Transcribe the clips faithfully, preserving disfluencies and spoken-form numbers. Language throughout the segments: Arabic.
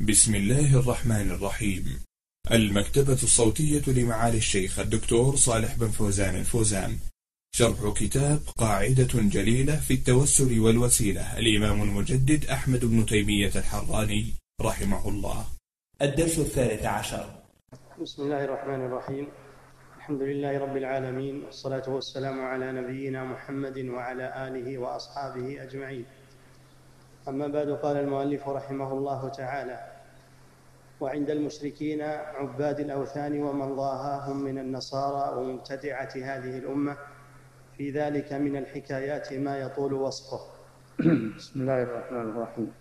بسم الله الرحمن الرحيم. المكتبة الصوتية لمعالي الشيخ الدكتور صالح بن فوزان الفوزان، شرح كتاب قاعدة جليلة في التوسل والوسيلة، الإمام المجدد أحمد بن تيمية الحراني رحمه الله. الدرس الثالث عشر. بسم الله الرحمن الرحيم. الحمد لله رب العالمين، والصلاة والسلام على نبينا محمد وعلى آله وأصحابه أجمعين. أما بعد، قال المؤلف رحمه الله تعالى: وعند المشركين عباد الأوثان ومن ضاهاهم من النصارى ومبتدعة هذه الأمة في ذلك من الحكايات ما يطول وصفه. بسم الله الرحمن الرحيم.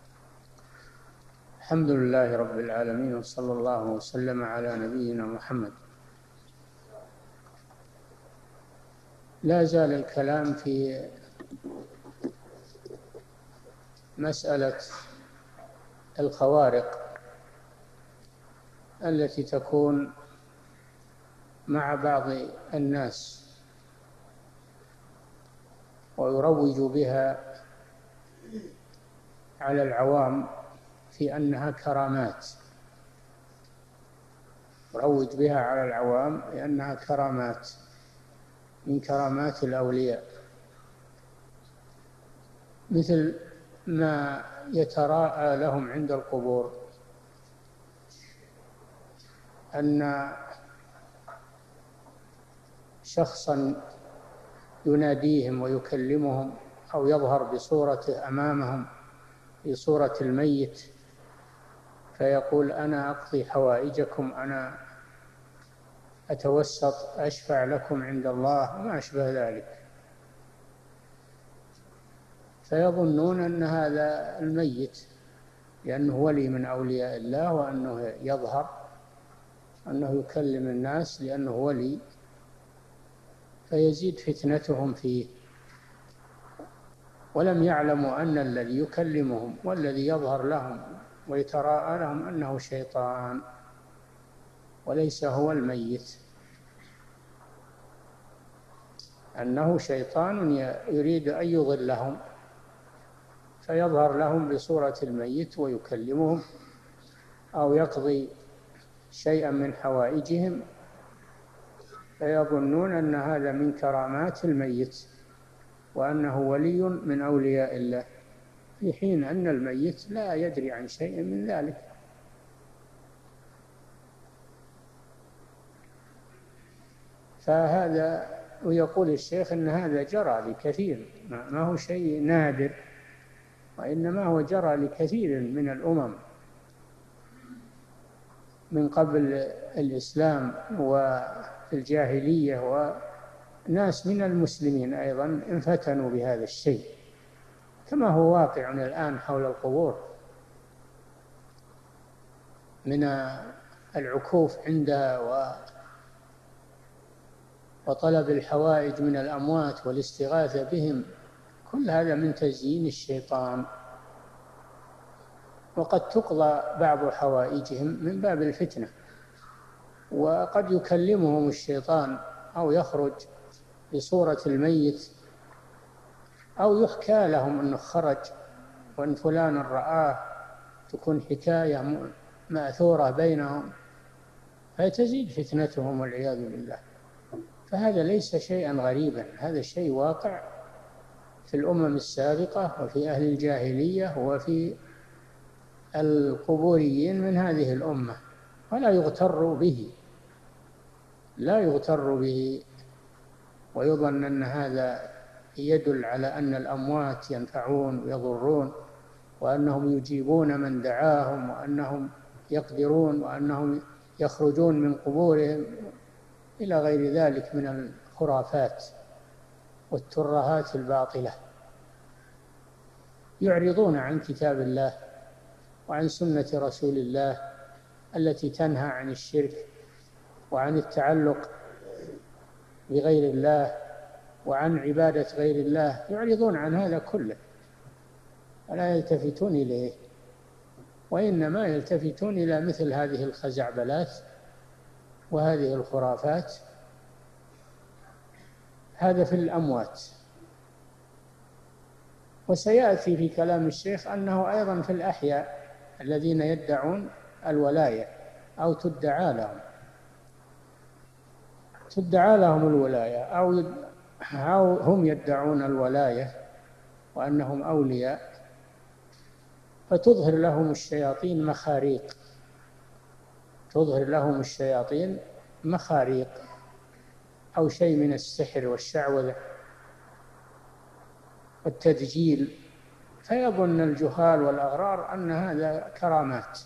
الحمد لله رب العالمين، وصلى الله وسلم على نبينا محمد. لا زال الكلام في مسألة الخوارق التي تكون مع بعض الناس ويروج بها على العوام في أنها كرامات، يروج بها على العوام لأنها كرامات من كرامات الأولياء، مثل ما يتراءى لهم عند القبور أن شخصا يناديهم ويكلمهم أو يظهر بصورته أمامهم في صورة الميت فيقول: أنا أقضي حوائجكم، أنا أتوسط، أشفع لكم عند الله، وما أشبه ذلك. فيظنون أن هذا الميت لأنه ولي من أولياء الله، وأنه يظهر أنه يكلم الناس لأنه ولي، فيزيد فتنتهم فيه، ولم يعلموا أن الذي يكلمهم والذي يظهر لهم ويتراءى لهم أنه شيطان وليس هو الميت، أنه شيطان يريد أن يضلهم فيظهر لهم بصورة الميت ويكلمهم أو يقضي شيئا من حوائجهم، فيظنون أن هذا من كرامات الميت وأنه ولي من أولياء الله، في حين أن الميت لا يدري عن شيء من ذلك. فهذا، ويقول الشيخ أن هذا جرى لكثير، ما هو شيء نادر، وإنما هو جرى لكثير من الأمم من قبل الإسلام وفي الجاهلية، وناس من المسلمين أيضا انفتنوا بهذا الشيء، كما هو واقع الآن حول القبور من العكوف عندها وطلب الحوائج من الأموات والاستغاثة بهم، كل هذا من تزيين الشيطان، وقد تقضى بعض حوائجهم من باب الفتنة، وقد يكلمهم الشيطان أو يخرج بصورة الميت، أو يحكى لهم أنه خرج وأن فلان رآه، تكون حكاية مأثورة بينهم فتزيد فتنتهم والعياذ بالله. فهذا ليس شيئا غريبا، هذا شيء واقع في الأمم السابقة وفي أهل الجاهلية وفي القبوريين من هذه الأمة، ولا يغتر به، لا يغتر به ويظن أن هذا يدل على أن الأموات ينفعون ويضرون، وأنهم يجيبون من دعاهم، وأنهم يقدرون، وأنهم يخرجون من قبورهم، إلى غير ذلك من الخرافات والترهات الباطلة. يعرضون عن كتاب الله وعن سنة رسول الله التي تنهى عن الشرك وعن التعلق بغير الله وعن عبادة غير الله، يعرضون عن هذا كله ولا يلتفتون إليه، وإنما يلتفتون إلى مثل هذه الخزعبلات وهذه الخرافات. هذا في الأموات. وسيأتي في كلام الشيخ أنه أيضا في الأحياء الذين يدعون الولاية أو تدعى لهم تدعى لهم الولاية أو أو هم يدعون الولاية وأنهم أولياء، فتظهر لهم الشياطين مخاريق تظهر لهم الشياطين مخاريق أو شيء من السحر والشعوذة والتدجيل، فيظن الجهال والأغرار أن هذا كرامات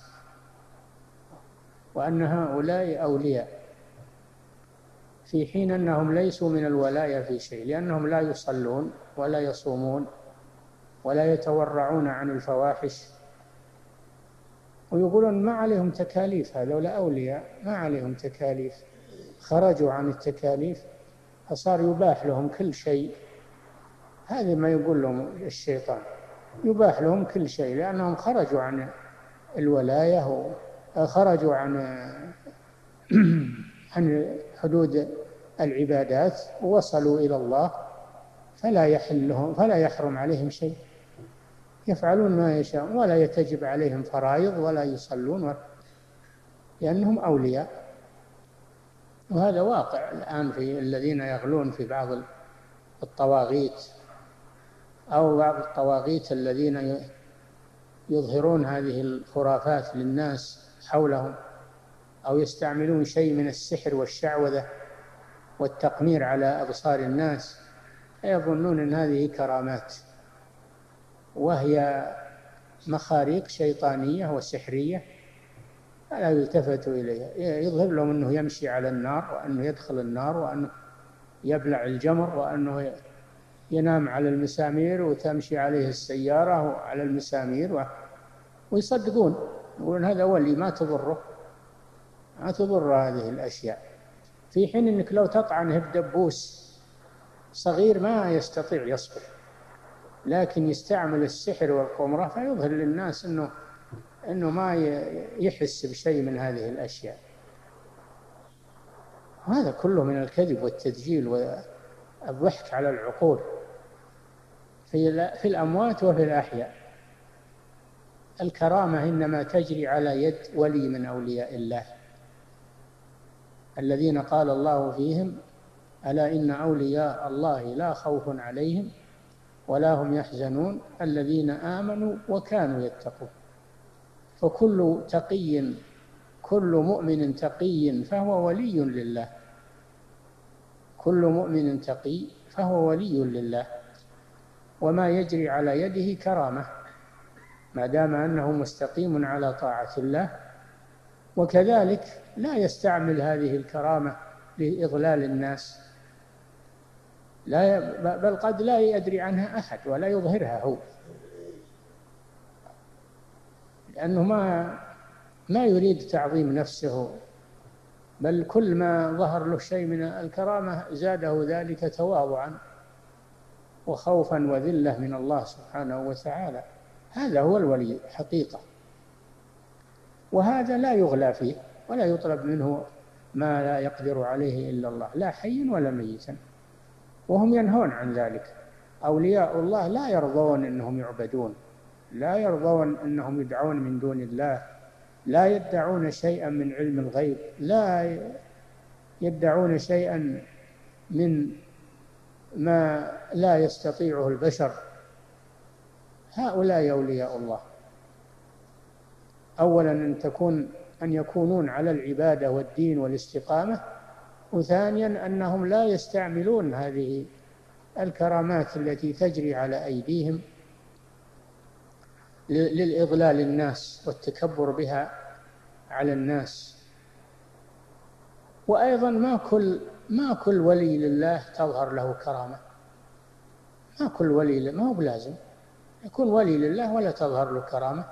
وأن هؤلاء أولياء، في حين أنهم ليسوا من الولاية في شيء، لأنهم لا يصلون ولا يصومون ولا يتورعون عن الفواحش، ويقولون ما عليهم تكاليف، هذول أولياء ما عليهم تكاليف، خرجوا عن التكاليف فصار يباح لهم كل شيء. هذا ما يقول لهم الشيطان، يباح لهم كل شيء لأنهم خرجوا عن الولاية وخرجوا عن عن حدود العبادات ووصلوا إلى الله، فلا يحل لهم فلا يحرم عليهم شيء، يفعلون ما يشاءون ولا يتجب عليهم فرائض ولا يصلون لأنهم أولياء. وهذا واقع الآن في الذين يغلون في بعض الطواغيت أو بعض الطواغيت الذين يظهرون هذه الخرافات للناس حولهم، أو يستعملون شيء من السحر والشعوذة والتقمير على أبصار الناس، يظنون أن هذه كرامات، وهي مخاريق شيطانية وسحرية لا يلتفتوا إليها. يظهر لهم أنه يمشي على النار، وأنه يدخل النار، وأنه يبلع الجمر، وأنه ينام على المسامير وتمشي عليه السيارة وعلى المسامير، ويصدقون، يقولون هذا ولي ما تضره ما تضر هذه الأشياء، في حين أنك لو تطعنه بدبوس صغير ما يستطيع يصبر، لكن يستعمل السحر والقمرة فيظهر للناس أنه أنه ما يحس بشيء من هذه الأشياء. هذا كله من الكذب والتدجيل والضحك على العقول في في الأموات وفي الأحياء. الكرامة إنما تجري على يد ولي من أولياء الله الذين قال الله فيهم: ألا إن أولياء الله لا خوف عليهم ولا هم يحزنون الذين آمنوا وكانوا يتقون. فكل تقي كل مؤمن تقي فهو ولي لله كل مؤمن تقي فهو ولي لله وما يجري على يده كرامة ما دام أنه مستقيم على طاعة الله. وكذلك لا يستعمل هذه الكرامة لإضلال الناس، لا بل قد لا يدري عنها أحد ولا يظهرها هو، لأنه ما ما يريد تعظيم نفسه، بل كل ما ظهر له شيء من الكرامة زاده ذلك تواضعا وخوفا وذلة من الله سبحانه وتعالى. هذا هو الولي حقيقة، وهذا لا يغلى فيه ولا يطلب منه ما لا يقدر عليه إلا الله، لا حي ولا ميتا، وهم ينهون عن ذلك. أولياء الله لا يرضون أنهم يعبدون، لا يرضون أنهم يدعون من دون الله، لا يدعون شيئا من علم الغيب، لا يدعون شيئا من ما لا يستطيعه البشر. هؤلاء أولياء الله أولا أن تكون أن يكونون على العبادة والدين والاستقامة، وثانيا أنهم لا يستعملون هذه الكرامات التي تجري على أيديهم للإضلال الناس والتكبر بها على الناس. وأيضا ما كل ما كل ولي لله تظهر له كرامة، ما كل ولي ما هو بلازم يكون ولي لله ولا تظهر له كرامة.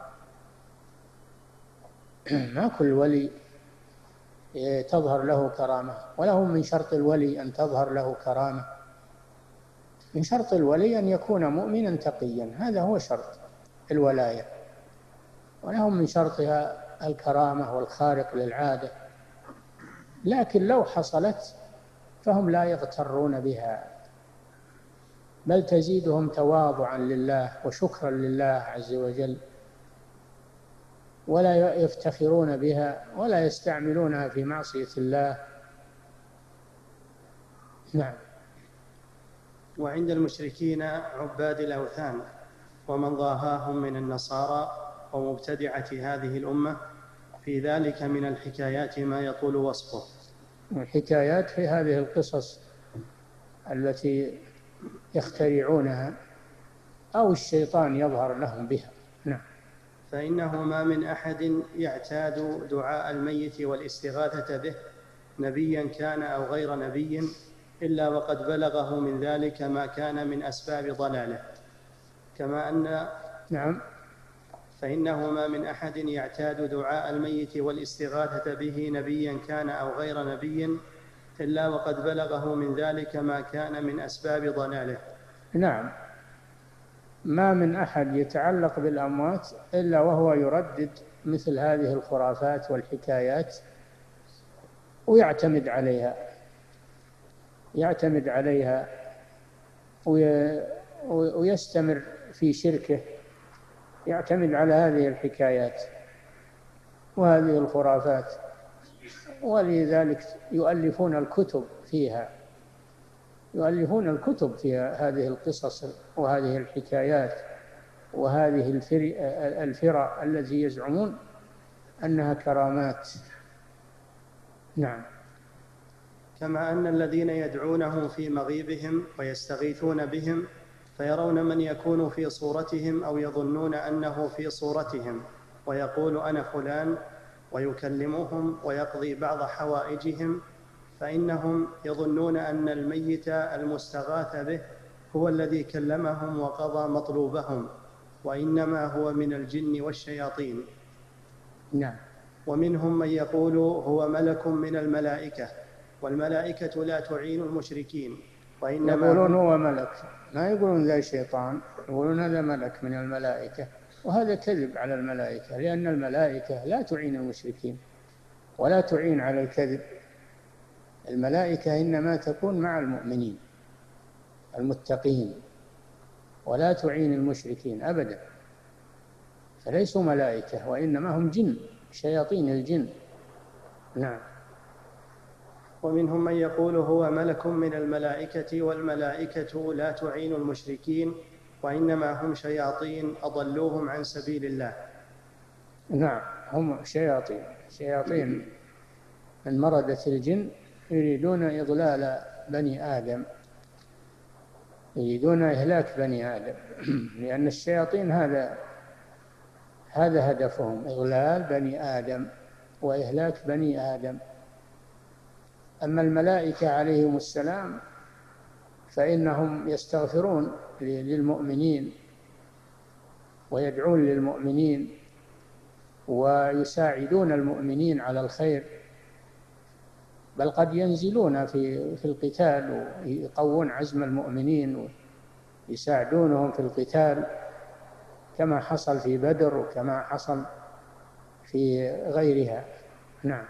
ما كل ولي تظهر له كرامة، وله من شرط الولي أن تظهر له كرامة. من شرط الولي أن يكون مؤمنا تقيا، هذا هو شرط الولاية، ولهم من شرطها الكرامة والخارق للعادة. لكن لو حصلت فهم لا يغترون بها، بل تزيدهم تواضعا لله وشكرا لله عز وجل. ولا يفتخرون بها ولا يستعملونها في معصية الله. نعم. وعند المشركين عباد الأوثان ومن ضاهاهم من النصارى ومبتدعة هذه الأمة في ذلك من الحكايات ما يطول وصفه. الحكايات في هذه القصص التي يخترعونها أو الشيطان يظهر لهم بها. نعم. فإنه ما من أحد يعتاد دعاء الميت والاستغاثة به نبيا كان أو غير نبي إلا وقد بلغه من ذلك ما كان من أسباب ضلاله، كما أن نعم. فإنه ما من أحد يعتاد دعاء الميت والاستغاثة به نبيا كان أو غير نبي إلا وقد بلغه من ذلك ما كان من أسباب ضلاله. نعم. ما من أحد يتعلق بالأموات إلا وهو يردد مثل هذه الخرافات والحكايات ويعتمد عليها يعتمد عليها ويستمر في شركه، يعتمد على هذه الحكايات وهذه الخرافات، ولذلك يؤلفون الكتب فيها يؤلفون الكتب في هذه القصص وهذه الحكايات وهذه الفرق التي يزعمون أنها كرامات. نعم. كما أن الذين يدعونهم في مغيبهم ويستغيثون بهم فيرون من يكون في صورتهم أو يظنون أنه في صورتهم ويقول أنا فلان ويكلمهم ويقضي بعض حوائجهم، فإنهم يظنون أن الميت المستغاث به هو الذي كلمهم وقضى مطلوبهم، وإنما هو من الجن والشياطين. نعم. ومنهم من يقول هو ملك من الملائكة، والملائكة لا تعين المشركين، وإنما يقولون هو ملك، ما يقولون ذا شيطان، يقولون هذا ملك من الملائكة، وهذا كذب على الملائكة، لأن الملائكة لا تعين المشركين ولا تعين على الكذب. الملائكة إنما تكون مع المؤمنين المتقين ولا تعين المشركين أبدا، فليسوا ملائكة وإنما هم جن، شياطين الجن. نعم. ومنهم من يقول هو ملك من الملائكة، والملائكة لا تعين المشركين وإنما هم شياطين أضلوهم عن سبيل الله. نعم، هم شياطين شياطين من مردة الجن يريدون إضلال بني آدم، يريدون إهلاك بني آدم لأن الشياطين هذا هذا هدفهم، إضلال بني آدم وإهلاك بني آدم. أما الملائكة عليهم السلام فإنهم يستغفرون للمؤمنين ويدعون للمؤمنين ويساعدون المؤمنين على الخير، بل قد ينزلون في في القتال ويقوون عزم المؤمنين ويساعدونهم في القتال، كما حصل في بدر وكما حصل في غيرها. نعم.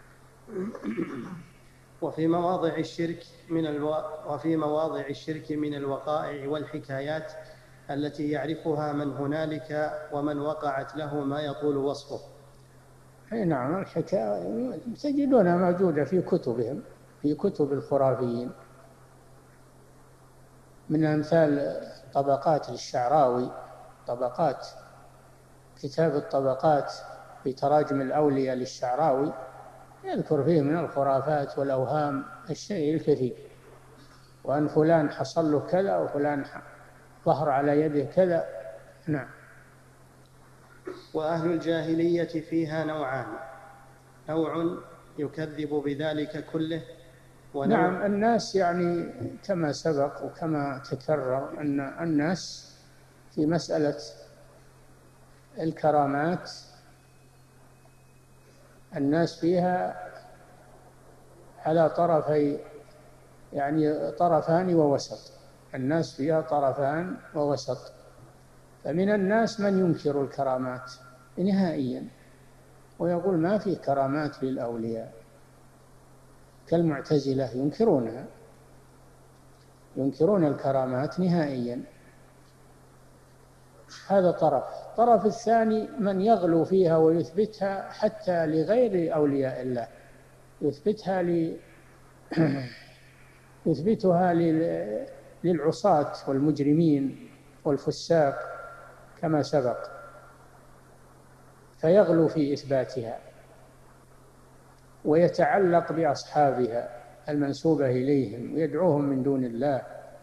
وفي مواضع الشرك من الو... وفي مواضع الشرك من الوقائع والحكايات التي يعرفها من هنالك ومن وقعت له ما يطول وصفه. أي نعم، الحكاية تجدونها موجودة في كتبهم، في كتب الخرافيين، من أمثال طبقات للشعراوي، طبقات كتاب الطبقات في تراجم الأولياء للشعراوي، يذكر فيه من الخرافات والأوهام الشيء الكثير، وأن فلان حصل له كذا وفلان ظهر على يده كذا. نعم. وأهل الجاهلية فيها نوعان، نوع يكذب بذلك كله ونوع. نعم، الناس يعني كما سبق وكما تكرر أن الناس في مسألة الكرامات الناس فيها على طرفي، يعني طرفان ووسط، الناس فيها طرفان ووسط. فمن الناس من ينكر الكرامات نهائيا ويقول ما في كرامات للأولياء، كالمعتزلة ينكرونها، ينكرون الكرامات نهائيا. هذا طرف. الطرف الثاني من يغلو فيها ويثبتها حتى لغير أولياء الله، يثبتها ل... يثبتها لل... للعصاة والمجرمين والفساق كما سبق، فيغلو في إثباتها ويتعلق بأصحابها المنسوبة إليهم ويدعوهم من دون الله.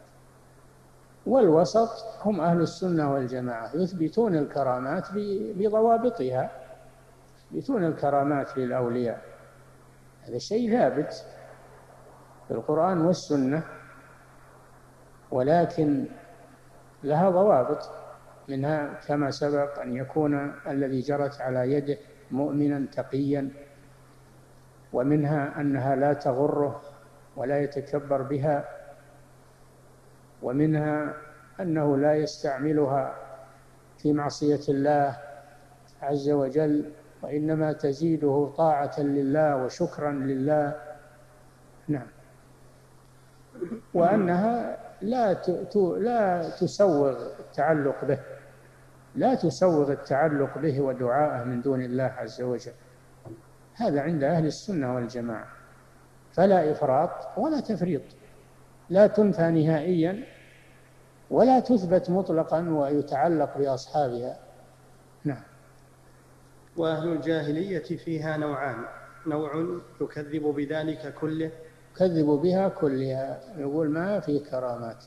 والوسط هم أهل السنة والجماعة، يثبتون الكرامات بضوابطها، يثبتون الكرامات للأولياء، هذا شيء ثابت في القرآن والسنة، ولكن لها ضوابط، منها كما سبق أن يكون الذي جرت على يده مؤمنا تقيا، ومنها أنها لا تغره ولا يتكبر بها، ومنها أنه لا يستعملها في معصية الله عز وجل، وإنما تزيده طاعة لله وشكرا لله. نعم. وأنها لا لا تسوغ التعلق به، لا تسوغ التعلق به ودعاءه من دون الله عز وجل، هذا عند أهل السنة والجماعة، فلا إفراط ولا تفريط، لا تنفى نهائيا ولا تثبت مطلقا ويتعلق بأصحابها. نعم. وأهل الجاهلية فيها نوعان، نوع يكذب بذلك كله، يكذب بها كلها، يقول ما في كرامات،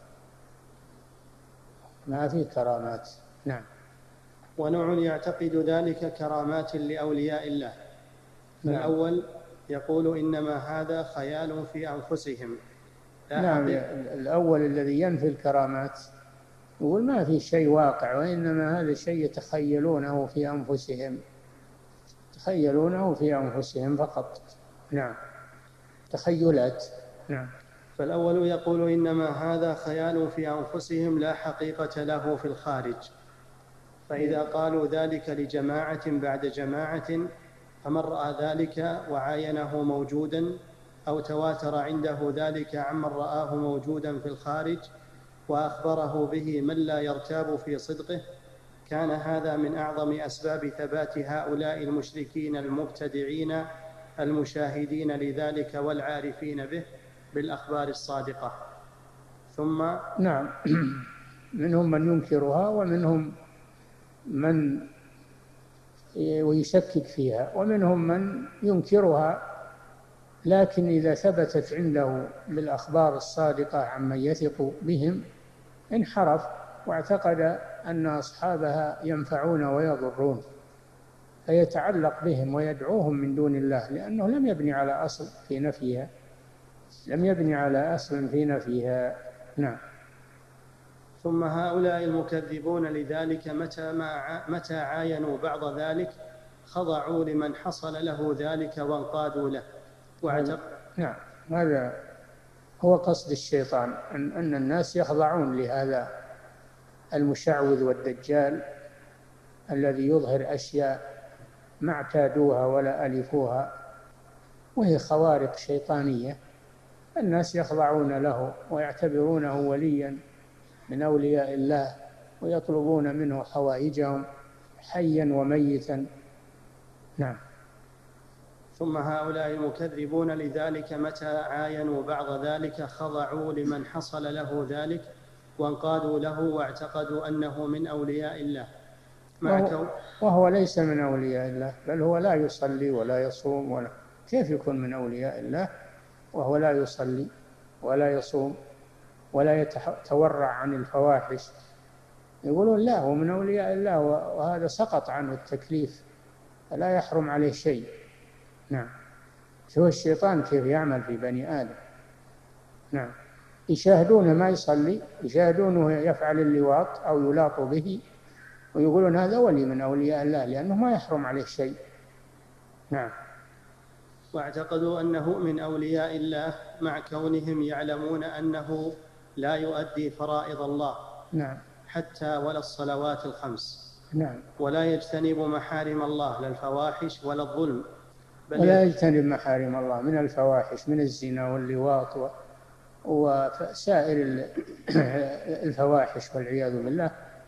ما في كرامات. نعم. ونوع يعتقد ذلك كرامات لأولياء الله. نعم. الأول يقول إنما هذا خيال في أنفسهم. نعم. الأول الذي ينفي الكرامات يقول ما في شيء واقع، وإنما هذا شيء يتخيلونه في أنفسهم، يتخيلونه في أنفسهم فقط. نعم. تخيلات. نعم. فالأول يقول إنما هذا خيال في أنفسهم لا حقيقة له في الخارج، فإذا قالوا ذلك لجماعة بعد جماعة فمن رأى ذلك وعاينه موجودا أو تواتر عنده ذلك عمن رآه موجودا في الخارج وأخبره به من لا يرتاب في صدقه، كان هذا من أعظم أسباب ثبات هؤلاء المشركين المبتدعين المشاهدين لذلك والعارفين به بالأخبار الصادقة. ثم نعم. منهم من ينكرها ومنهم من ويشكك فيها، ومنهم من ينكرها، لكن إذا ثبتت عنده بالأخبار الصادقة عمن يثق بهم انحرف واعتقد أن أصحابها ينفعون ويضرون، فيتعلق بهم ويدعوهم من دون الله، لأنه لم يبني على أصل في نفيها، لم يبني على أصل في نفيها. نعم. ثم هؤلاء المكذبون لذلك متى, ما متى عاينوا بعض ذلك خضعوا لمن حصل له ذلك وانقادوا له واعتقد. نعم. هذا هو قصد الشيطان، أن, أن الناس يخضعون لهذا المشعوذ والدجال الذي يظهر أشياء ما اعتادوها ولا ألفوها، وهي خوارق شيطانية، الناس يخضعون له ويعتبرونه وليا من أولياء الله ويطلبون منه حوائجهم حيا وميتا. نعم. ثم هؤلاء المكذبون لذلك متى عاينوا بعض ذلك خضعوا لمن حصل له ذلك وانقادوا له واعتقدوا أنه من أولياء الله، وهو, وهو ليس من أولياء الله، بل هو لا يصلي ولا يصوم ولا، كيف يكون من أولياء الله وهو لا يصلي ولا يصوم ولا يتورع عن الفواحش؟ يقولون لا، هو من أولياء الله وهذا سقط عنه التكليف فلا يحرم عليه شيء. نعم. شوف الشيطان كيف يعمل في بني آدم. نعم. يشاهدونه ما يصلي، يشاهدونه يفعل اللواط أو يلاط به ويقولون هذا ولي من أولياء الله لأنه ما يحرم عليه شيء. نعم. واعتقدوا أنه من أولياء الله مع كونهم يعلمون أنه لا يؤدي فرائض الله. نعم. حتى ولا الصلوات الخمس. نعم. ولا يجتنب محارم الله لا الفواحش ولا الظلم، بل ولا يجتنب محارم الله من الفواحش من الزنا واللواط وسائر الفواحش والعياذ بالله،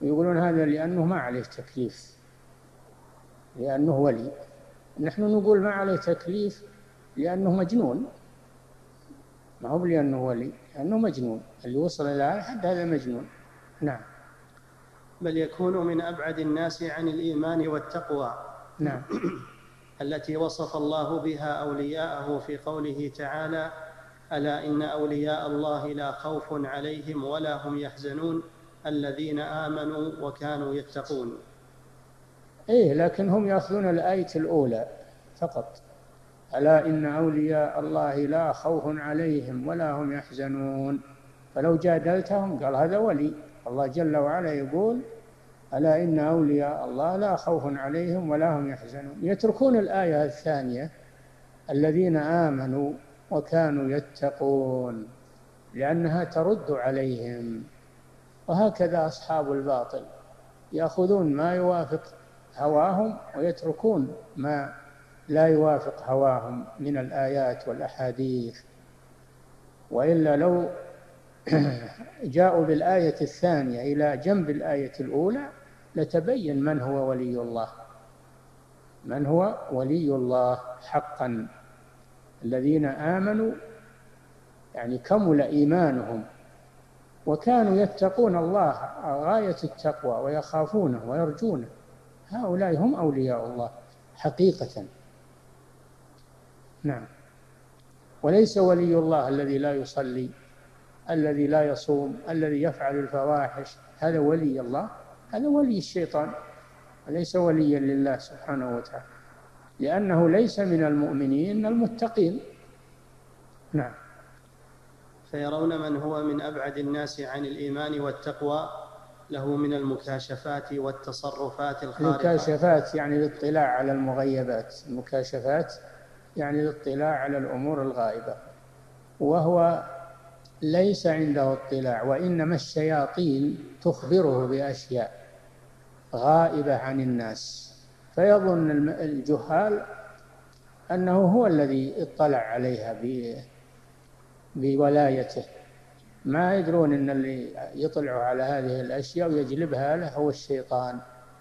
ويقولون هذا لأنه ما عليه تكليف، لأنه ولي. نحن نقول ما عليه تكليف لأنه مجنون، ما هو لأنه ولي، لأنه مجنون، اللي وصل إلى هذا حد هذا مجنون. نعم. بل يكون من أبعد الناس عن الإيمان والتقوى. نعم. التي وصف الله بها أولياءه في قوله تعالى: ألا إن أولياء الله لا خوف عليهم ولا هم يحزنون الذين آمنوا وكانوا يتقون. إيه، لكن هم يأخذون الآية الأولى فقط: ألا إن أولياء الله لا خوف عليهم ولا هم يحزنون. فلو جادلتهم قال هذا ولي. الله جل وعلا يقول: ألا إن أولياء الله لا خوف عليهم ولا هم يحزنون. يتركون الآية الثانية: الذين آمنوا وكانوا يتقون، لأنها ترد عليهم. وهكذا أصحاب الباطل يأخذون ما يوافق هواهم ويتركون ما لا يوافق هواهم من الآيات والأحاديث. وإلا لو جاءوا بالآية الثانية إلى جنب الآية الأولى لتبين من هو ولي الله، من هو ولي الله حقا. الذين آمنوا يعني كمل إيمانهم وكانوا يتقون الله غاية التقوى ويخافونه ويرجونه، هؤلاء هم أولياء الله حقيقة. نعم. وليس ولي الله الذي لا يصلي، الذي لا يصوم، الذي يفعل الفواحش، هذا ولي الله؟ هذا ولي الشيطان، وليس وليا لله سبحانه وتعالى، لأنه ليس من المؤمنين المتقين. نعم. فيرون من هو من أبعد الناس عن الإيمان والتقوى له من المكاشفات والتصرفات الخارقة. المكاشفات يعني الاطلاع على المغيبات، المكاشفات يعني الاطلاع على الأمور الغائبة، وهو ليس عنده اطلاع، وإنما الشياطين تخبره بأشياء غائبة عن الناس، فيظن الجهال أنه هو الذي اطلع عليها بولايته، ما يدرون أن اللي يطلع على هذه الأشياء ويجلبها له هو الشيطان.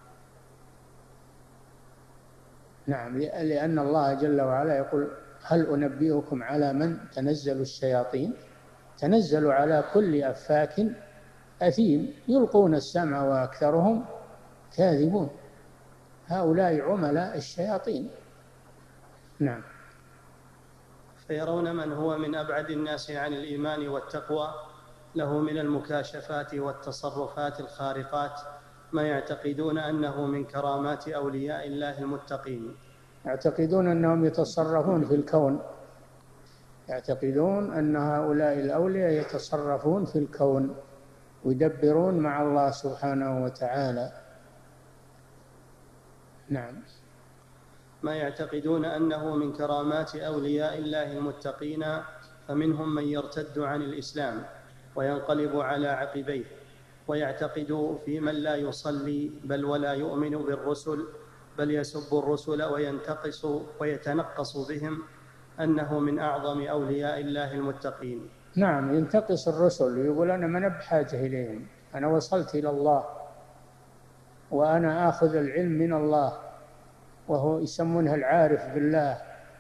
نعم. لأن الله جل وعلا يقول: هل أنبئكم على من تنزل الشياطين؟ تنزل على كل أفاك أثيم يلقون السمع وأكثرهم كاذبون. هؤلاء عملاء الشياطين. نعم. فيرون من هو من أبعد الناس عن الإيمان والتقوى له من المكاشفات والتصرفات الخارقات ما يعتقدون أنه من كرامات أولياء الله المتقين. يعتقدون أنهم يتصرفون في الكون، يعتقدون أن هؤلاء الأولياء يتصرفون في الكون ويدبرون مع الله سبحانه وتعالى. نعم. ما يعتقدون أنه من كرامات أولياء الله المتقين، فمنهم من يرتد عن الإسلام وينقلب على عقبيه، ويعتقد في من لا يصلي بل ولا يؤمن بالرسل بل يسب الرسل وينتقص ويتنقص بهم أنه من أعظم أولياء الله المتقين. نعم. ينتقص الرسل ويقول: أنا ما بحاجة إليهم، أنا وصلت إلى الله وأنا آخذ العلم من الله، وهو يسمونه العارف بالله،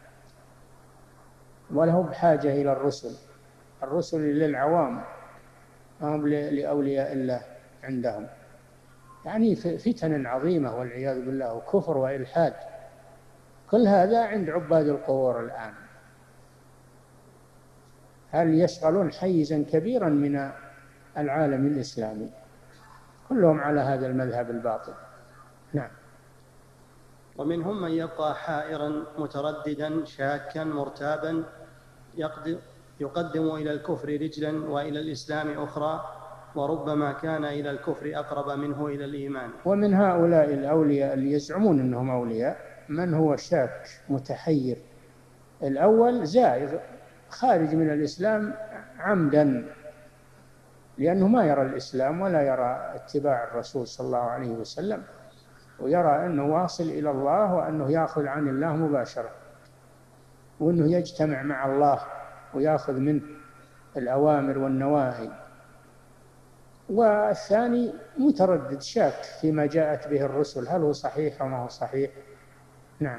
وله بحاجة إلى الرسل. الرسل للعوام هم لأولياء الله عندهم. يعني فتن عظيمة والعياذ بالله، وكفر وإلحاد، كل هذا عند عباد القبور الآن. هل يشغلون حيزا كبيرا من العالم الإسلامي، كلهم على هذا المذهب الباطل. نعم. ومنهم من يبقى حائرا مترددا شاكا مرتابا يقدم إلى الكفر رجلا وإلى الإسلام أخرى، وربما كان إلى الكفر أقرب منه إلى الإيمان. ومن هؤلاء الأولياء اللي يزعمون أنهم أولياء من هو شاك متحير. الأول زائغ خارج من الإسلام عمدا، لأنه ما يرى الإسلام ولا يرى اتباع الرسول صلى الله عليه وسلم، ويرى أنه واصل إلى الله وأنه يأخذ عن الله مباشرة، وأنه يجتمع مع الله ويأخذ منه الأوامر والنواهي. والثاني متردد شاك فيما جاءت به الرسل، هل هو صحيح أو ما هو صحيح. نعم.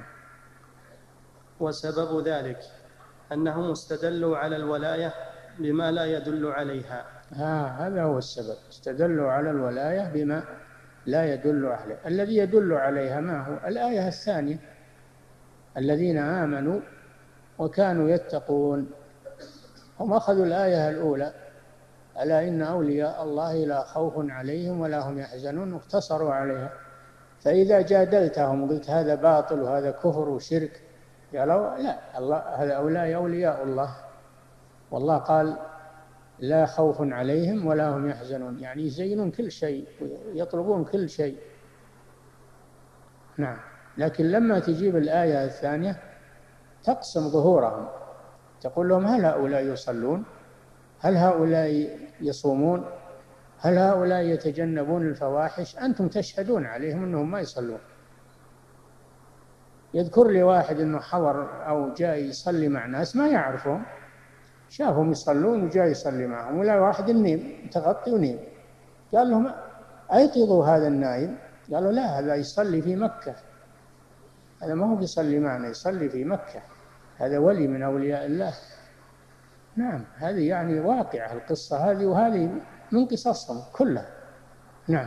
وسبب ذلك أنهم استدلوا على الولاية بما لا يدل عليها. ها هذا هو السبب، استدلوا على الولاية بما لا يدل عليه. الذي يدل عليها ما هو؟ الآية الثانية: الذين آمنوا وكانوا يتقون. هم أخذوا الآية الأولى: ألا إن أولياء الله لا خوف عليهم ولا هم يحزنون، واقتصروا عليها. فإذا جادلتهم وقلت هذا باطل وهذا كفر وشرك، قالوا لا، الله هؤلاء أولياء الله، والله قال لا خوف عليهم ولا هم يحزنون، يعني يزينون كل شيء ويطلبون كل شيء. نعم. لكن لما تجيب الآية الثانية تقسم ظهورهم، تقول لهم هل هؤلاء يصلون؟ هل هؤلاء يصومون؟ هل هؤلاء يتجنبون الفواحش؟ أنتم تشهدون عليهم أنهم ما يصلون. يذكر لي واحد أنه حضر أو جاء يصلي مع ناس ما يعرفهم، شافهم يصلون وجاء يصلي معهم، ولا واحد النيم متغطي ونيم، قال لهم أيقظوا هذا النائم. قالوا لا، هذا يصلي في مكة، هذا ما هو يصلي معنا، يصلي في مكة، هذا ولي من أولياء الله. نعم. هذه يعني واقعة القصة هذه، وهذه من قصصهم كلها. نعم.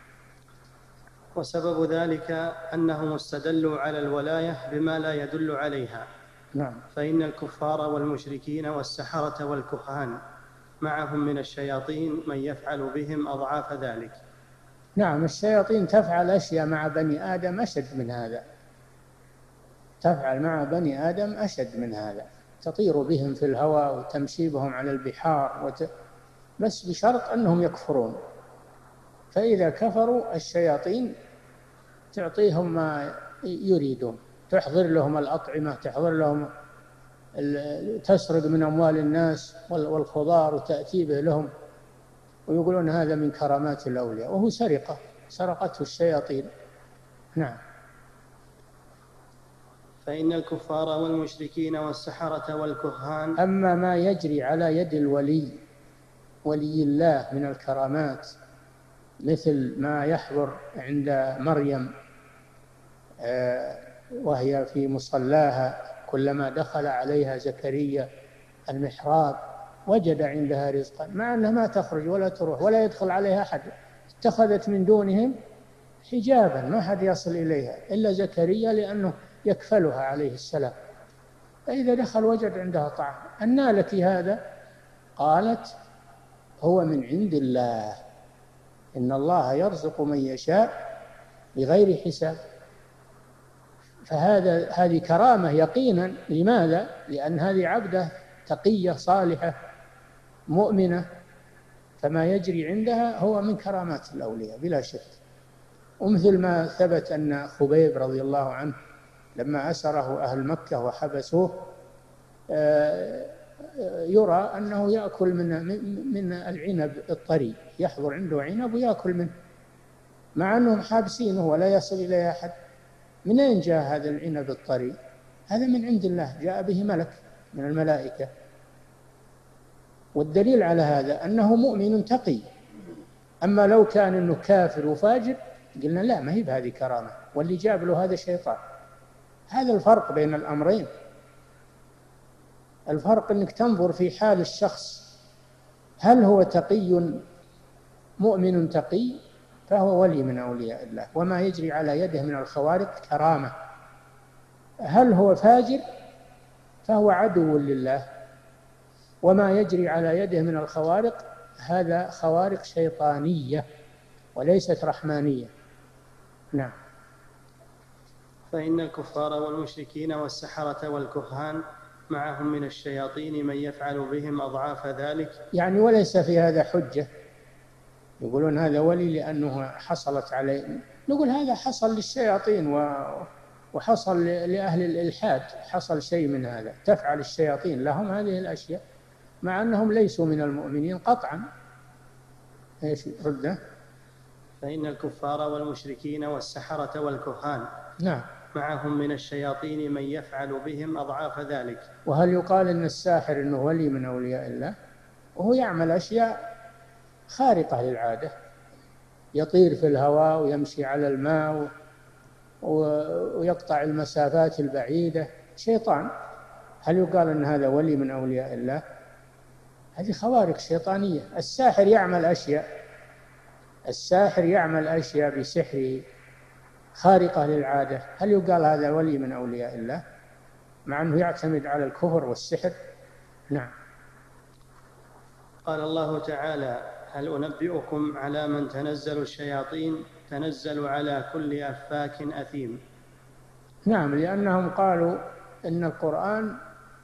وسبب ذلك أنهم استدلوا على الولاية بما لا يدل عليها. نعم. فإن الكفار والمشركين والسحرة والكهان معهم من الشياطين من يفعل بهم أضعاف ذلك. نعم. الشياطين تفعل أشياء مع بني آدم أشد من هذا، تفعل مع بني آدم أشد من هذا، تطير بهم في الهواء وتمشي بهم على البحار وت... بس بشرط أنهم يكفرون. فإذا كفروا الشياطين تعطيهم ما يريدون، تحضر لهم الأطعمة، تحضر لهم، تسرق من أموال الناس والخضار وتأتي به لهم، ويقولون هذا من كرامات الأولياء، وهو سرقة سرقته الشياطين. نعم. فإن الكفار والمشركين والسحرة والكهان. أما ما يجري على يد الولي ولي الله من الكرامات، مثل ما يحضر عند مريم وهي في مصلاها، كلما دخل عليها زكريا المحراب وجد عندها رزقا، مع أنها ما تخرج ولا تروح ولا يدخل عليها أحد، اتخذت من دونهم حجابا ما حد يصل إليها إلا زكريا لأنه يكفلها عليه السلام. فإذا دخل وجد عندها طعام. أنى لك هذا؟ قالت هو من عند الله، إن الله يرزق من يشاء بغير حساب. فهذا هذه كرامة يقينا. لماذا؟ لأن هذه عبدة تقية صالحة مؤمنة، فما يجري عندها هو من كرامات الأولياء بلا شك. ومثل ما ثبت أن خبيب رضي الله عنه لما أسره أهل مكة وحبسوه يرى أنه يأكل من من العنب الطري، يحضر عنده عنب ويأكل منه، مع أنهم حابسينه ولا يصل إليه أحد. من أين جاء هذا العنب الطري؟ هذا من عند الله، جاء به ملك من الملائكة. والدليل على هذا أنه مؤمن تقي. أما لو كان أنه كافر وفاجر قلنا لا، ما هي بهذه كرامة، واللي جاب له هذا الشيطان. هذا الفرق بين الأمرين. الفرق أنك تنظر في حال الشخص، هل هو تقي مؤمن تقي فهو ولي من أولياء الله، وما يجري على يده من الخوارق كرامة. هل هو فاجر فهو عدو لله، وما يجري على يده من الخوارق هذا خوارق شيطانية وليست رحمانية. نعم. فإن الكفار والمشركين والسحرة والكهان معهم من الشياطين من يفعل بهم أضعاف ذلك. يعني وليس في هذا حجة. يقولون هذا ولي لأنه حصلت عليه، نقول هذا حصل للشياطين وحصل لأهل الإلحاد، حصل شيء من هذا، تفعل الشياطين لهم هذه الأشياء مع أنهم ليسوا من المؤمنين قطعا. إيش رده؟ فإن الكفار والمشركين والسحرة والكهان نعم معهم من الشياطين من يفعل بهم أضعاف ذلك. وهل يقال أن الساحر أنه ولي من أولياء الله وهو يعمل أشياء خارقة للعادة، يطير في الهواء ويمشي على الماء ويقطع المسافات البعيدة، شيطان. هل يقال أن هذا ولي من أولياء الله؟ هذه خوارق شيطانية. الساحر يعمل أشياء الساحر يعمل أشياء بسحره خارقة للعادة، هل يقال هذا ولي من أولياء الله مع أنه يعتمد على الكفر والسحر؟ نعم. قال الله تعالى: هل أنبئكم على من تنزل الشياطين؟ تنزل على كل أفاك أثيم. نعم، لأنهم قالوا إن القرآن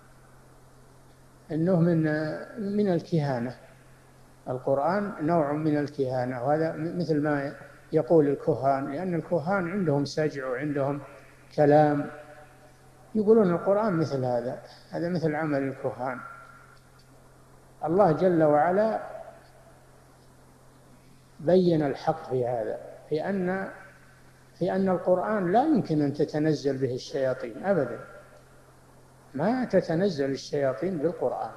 إنه من من الكهانة، القرآن نوع من الكهانة، وهذا مثل ما يقول الكهان، لأن الكهان عندهم سجع وعندهم كلام، يقولون القرآن مثل هذا، هذا مثل عمل الكهان. الله جل وعلا بين الحق في هذا، في أن في أن القرآن لا يمكن أن تتنزل به الشياطين أبدا، ما تتنزل الشياطين بالقرآن،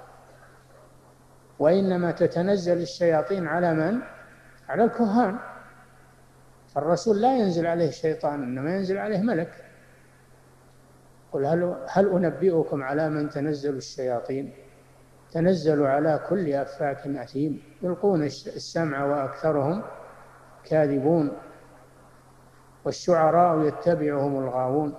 وإنما تتنزل الشياطين على من؟ على الكهان. فالرسول لا ينزل عليه شيطان، إنما ينزل عليه ملك. قل هل, هل أنبئكم على من تنزل الشياطين؟ تنزل على كل أفاك أثيم، يلقون السمع وأكثرهم كاذبون، والشعراء يتبعهم الغاوون.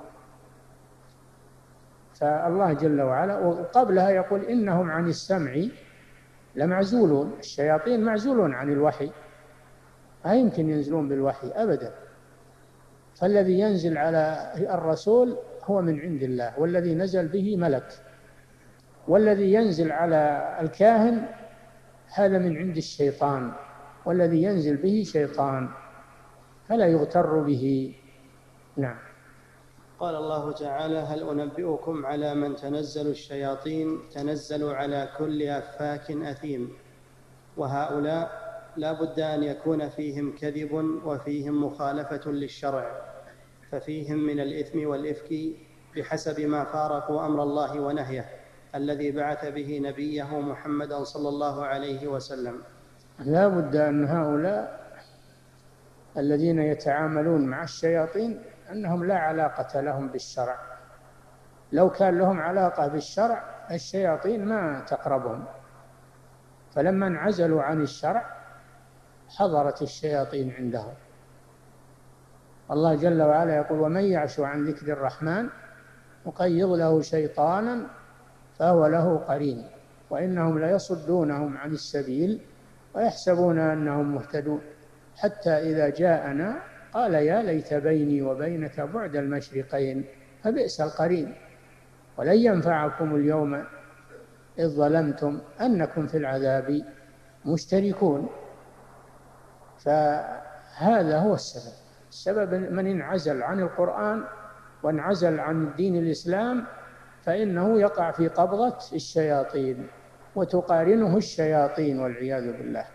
فالله جل وعلا وقبلها يقول إنهم عن السمع لمعزولون، الشياطين معزولون عن الوحي، لا يمكن ينزلون بالوحي أبدا. فالذي ينزل على الرسول هو من عند الله، والذي نزل به ملك، والذي ينزل على الكاهن هذا من عند الشيطان، والذي ينزل به شيطان، فلا يغتر به. نعم. قال الله تعالى: هل أنبئكم على من تنزل الشياطين؟ تنزل على كل أفاك أثيم. وهؤلاء لا بد أن يكون فيهم كذب وفيهم مخالفة للشرع، ففيهم من الإثم والإفك بحسب ما فارقوا أمر الله ونهيه الذي بعث به نبيه محمدا صلى الله عليه وسلم. لا بد أن هؤلاء الذين يتعاملون مع الشياطين أنهم لا علاقة لهم بالشرع، لو كان لهم علاقة بالشرع الشياطين ما تقربهم، فلما انعزلوا عن الشرع حضرت الشياطين عندهم. الله جل وعلا يقول: ومن يعش عن ذكر الرحمن نقيض له شيطانا فهو له قرين وإنهم ليصدونهم عن السبيل ويحسبون أنهم مهتدون حتى إذا جاءنا قال يا ليت بيني وبينك بعد المشرقين فبئس القرين ولن ينفعكم اليوم إذ ظلمتم أنكم في العذاب مشتركون. فهذا هو السبب السبب من انعزل عن القرآن وانعزل عن الدين الإسلام فإنه يقع في قبضة الشياطين وتقارنه الشياطين والعياذ بالله.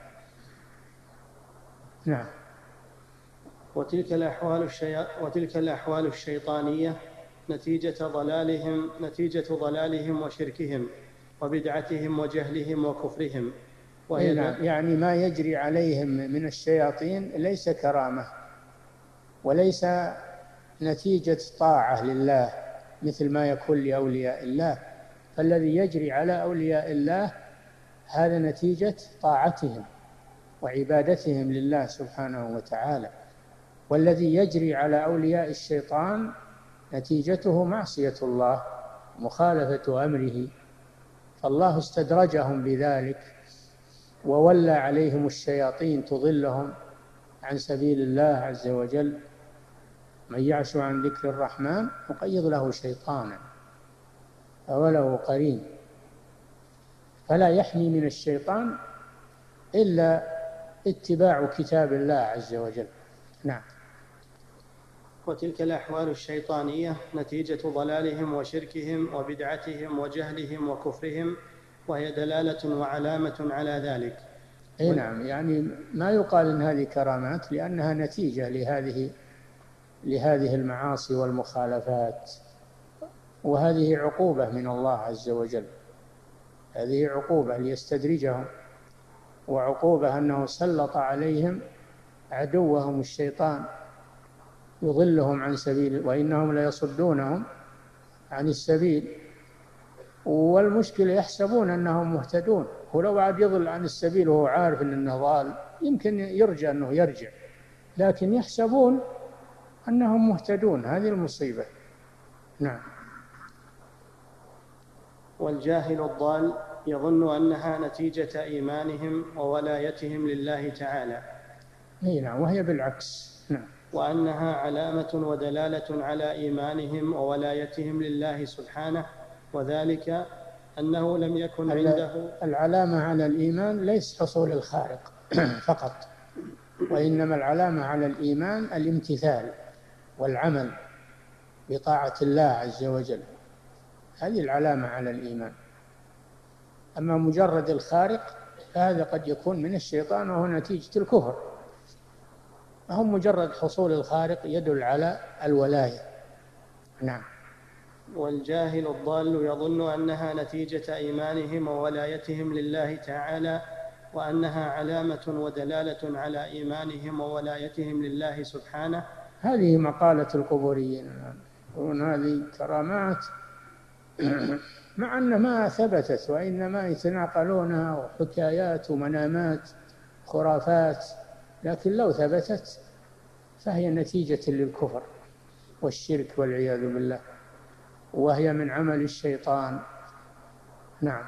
نعم. وتلك الأحوال, الشي... وتلك الأحوال الشيطانية نتيجة ضلالهم نتيجة ضلالهم وشركهم وبدعتهم وجهلهم وكفرهم. وهي نعم. يعني ما يجري عليهم من الشياطين ليس كرامة وليس نتيجة طاعة لله مثل ما يكون لأولياء الله، فالذي يجري على أولياء الله هذا نتيجة طاعتهم وعبادتهم لله سبحانه وتعالى، والذي يجري على أولياء الشيطان نتيجته معصية الله مخالفة أمره، فالله استدرجهم بذلك وولى عليهم الشياطين تضلهم عن سبيل الله عز وجل. من يعش عن ذكر الرحمن نقيض له شيطانا فهو له قرين، فلا يحمي من الشيطان إلا اتباع كتاب الله عز وجل. نعم. وتلك الأحوال الشيطانية نتيجة ضلالهم وشركهم وبدعتهم وجهلهم وكفرهم، وهي دلالة وعلامة على ذلك. أي نعم. يعني ما يقال إن هذه كرامات لأنها نتيجة لهذه لهذه المعاصي والمخالفات، وهذه عقوبة من الله عز وجل، هذه عقوبة ليستدرجهم وعقوبة أنه سلط عليهم عدوهم الشيطان يضلهم عن سبيل، وإنهم ليصدونهم عن السبيل. والمشكلة يحسبون أنهم مهتدون، ولو عاد يضل عن السبيل وهو عارف أنه ضال يمكن يرجع أنه يرجع، لكن يحسبون أنهم مهتدون. هذه المصيبة. نعم. والجاهل الضال يظن أنها نتيجة إيمانهم وولايتهم لله تعالى. أي نعم، وهي بالعكس. نعم. وأنها علامة ودلالة على إيمانهم وولايتهم لله سبحانه، وذلك أنه لم يكن عنده. العلامة على الإيمان ليس حصول الخارق فقط، وإنما العلامة على الإيمان الامتثال والعمل بطاعة الله عز وجل، هذه العلامة على الإيمان. أما مجرد الخارق فهذا قد يكون من الشيطان وهو نتيجة الكفر، هم مجرد حصول الخارق يدل على الولاية. نعم. والجاهل الضال يظن أنها نتيجة إيمانهم وولايتهم لله تعالى، وأنها علامة ودلالة على إيمانهم وولايتهم لله سبحانه. هذه مقالة القبوريين، هذه كرامات مع أن ما ثبتت، وإنما يتناقلونها وحكايات ومنامات خرافات، لكن لو ثبتت فهي نتيجة للكفر والشرك والعياذ بالله، وهي من عمل الشيطان. نعم.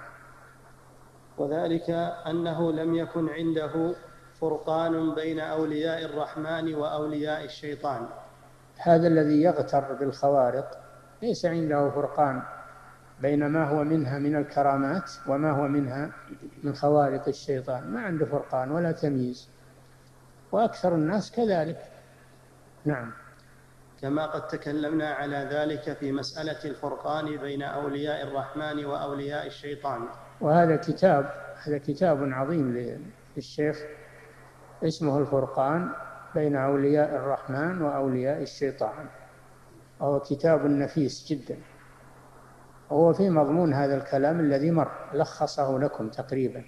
وذلك أنه لم يكن عنده فرقان بين أولياء الرحمن وأولياء الشيطان. هذا الذي يغتر بالخوارق ليس عنده فرقان بين ما هو منها من الكرامات وما هو منها من خوارق الشيطان، ما عنده فرقان ولا تمييز، وأكثر الناس كذلك. نعم. كما قد تكلمنا على ذلك في مسألة الفرقان بين أولياء الرحمن وأولياء الشيطان. وهذا كتاب هذا كتاب عظيم للشيخ اسمه الفرقان بين أولياء الرحمن وأولياء الشيطان، وهو كتاب نفيس جدا، وهو في مضمون هذا الكلام الذي مر لخصه لكم تقريبا،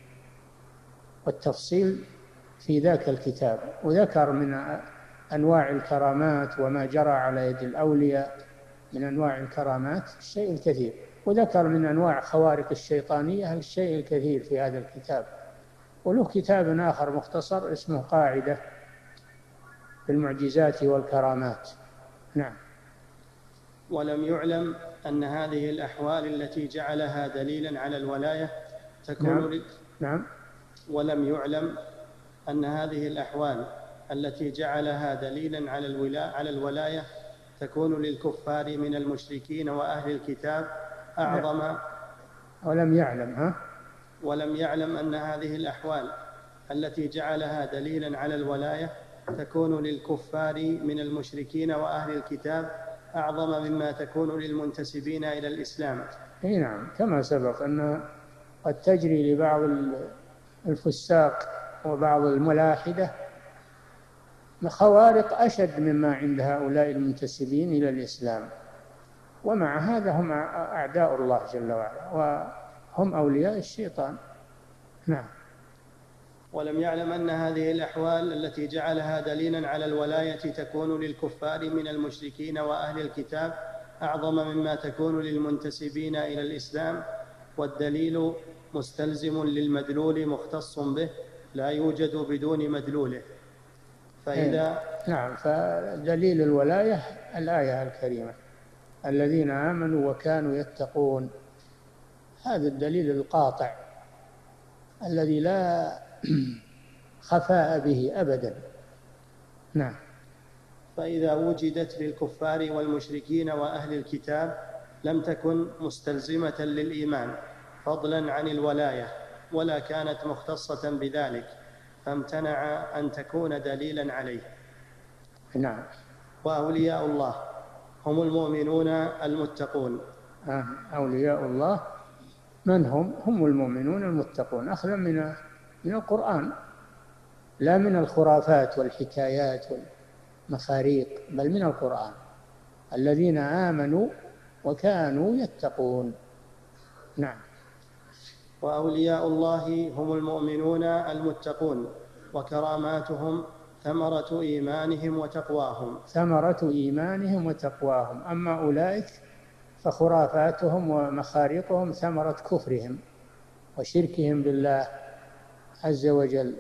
والتفصيل في ذاك الكتاب، وذكر من أنواع الكرامات وما جرى على يد الأولياء من أنواع الكرامات الشيء الكثير، وذكر من أنواع خوارق الشيطانية الشيء الكثير في هذا الكتاب. وله كتاب آخر مختصر اسمه قاعدة في المعجزات والكرامات. نعم. ولم يعلم أن هذه الأحوال التي جعلها دليلا على الولاية تكون نعم. لل... نعم. ولم يعلم أن هذه الأحوال التي جعلها دليلا على الولاية, على الولاية تكون للكفار من المشركين وأهل الكتاب أعظم. ولم يعلم ها ولم يعلم أن هذه الأحوال التي جعلها دليلا على الولاية تكون للكفار من المشركين وأهل الكتاب أعظم مما تكون للمنتسبين إلى الإسلام. اي نعم، كما سبق أن قد تجري لبعض الفساق وبعض الملاحدة خوارق أشد مما عند هؤلاء المنتسبين إلى الإسلام، ومع هذا هم أعداء الله جل وعلا وهم أولياء الشيطان. نعم. ولم يعلم أن هذه الأحوال التي جعلها دليلا على الولاية تكون للكفار من المشركين وأهل الكتاب أعظم مما تكون للمنتسبين إلى الإسلام، والدليل مستلزم للمدلول مختص به لا يوجد بدون مدلوله. فإذا نعم، فدليل الولاية الآية الكريمة الذين آمنوا وكانوا يتقون، هذا الدليل القاطع الذي لا خفاء به أبدا. نعم. فإذا وجدت للكفار والمشركين وأهل الكتاب لم تكن مستلزمة للإيمان فضلا عن الولاية، ولا كانت مختصة بذلك، فامتنع أن تكون دليلا عليه. نعم. وأولياء الله هم المؤمنون المتقون. أولياء الله من هم؟ هم المؤمنون المتقون، أخذا من من القرآن لا من الخرافات والحكايات والمخاريق، بل من القرآن. الذين آمنوا وكانوا يتقون. نعم. وأولياء الله هم المؤمنون المتقون، وكراماتهم ثمرة إيمانهم وتقواهم. ثمرة إيمانهم وتقواهم. أما أولئك فخرافاتهم ومخارقهم ثمرة كفرهم وشركهم بالله عز وجل.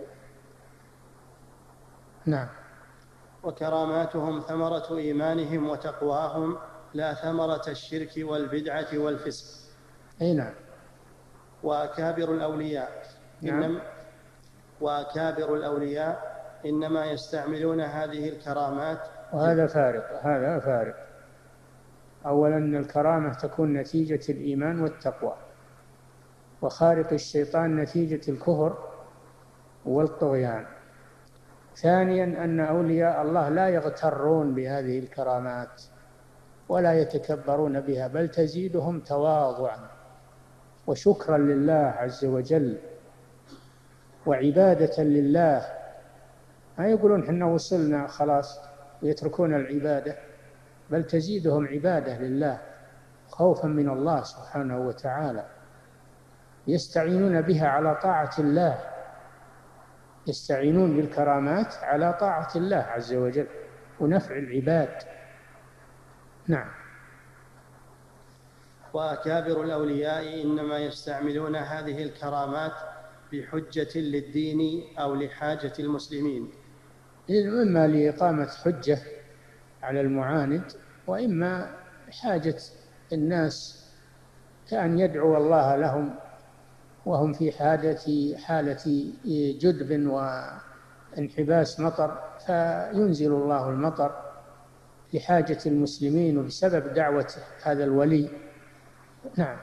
نعم. وكراماتهم ثمرة إيمانهم وتقواهم، لا ثمرة الشرك والبدعة والفسق. أي نعم. وأكابر الأولياء نعم. إنما وأكابر الأولياء إنما يستعملون هذه الكرامات. وهذا فارق، هذا فارق. أولا الكرامة تكون نتيجة الإيمان والتقوى، وخارق الشيطان نتيجة الكفر والطغيان. ثانيا أن أولياء الله لا يغترون بهذه الكرامات ولا يتكبرون بها، بل تزيدهم تواضعا وشكرا لله عز وجل وعبادة لله. ما يقولون حنا وصلنا خلاص ويتركون العبادة، بل تزيدهم عبادة لله خوفا من الله سبحانه وتعالى، يستعينون بها على طاعة الله، يستعينون بالكرامات على طاعة الله عز وجل ونفع العباد. نعم. وأكابر الأولياء إنما يستعملون هذه الكرامات بحجة للدين أو لحاجة المسلمين، إما لإقامة حجة على المعاند، وإما حاجة الناس، كأن يدعو الله لهم وهم في حالة حالة جدب وانحباس مطر، فينزل الله المطر لحاجة المسلمين وبسبب دعوة هذا الولي. نعم.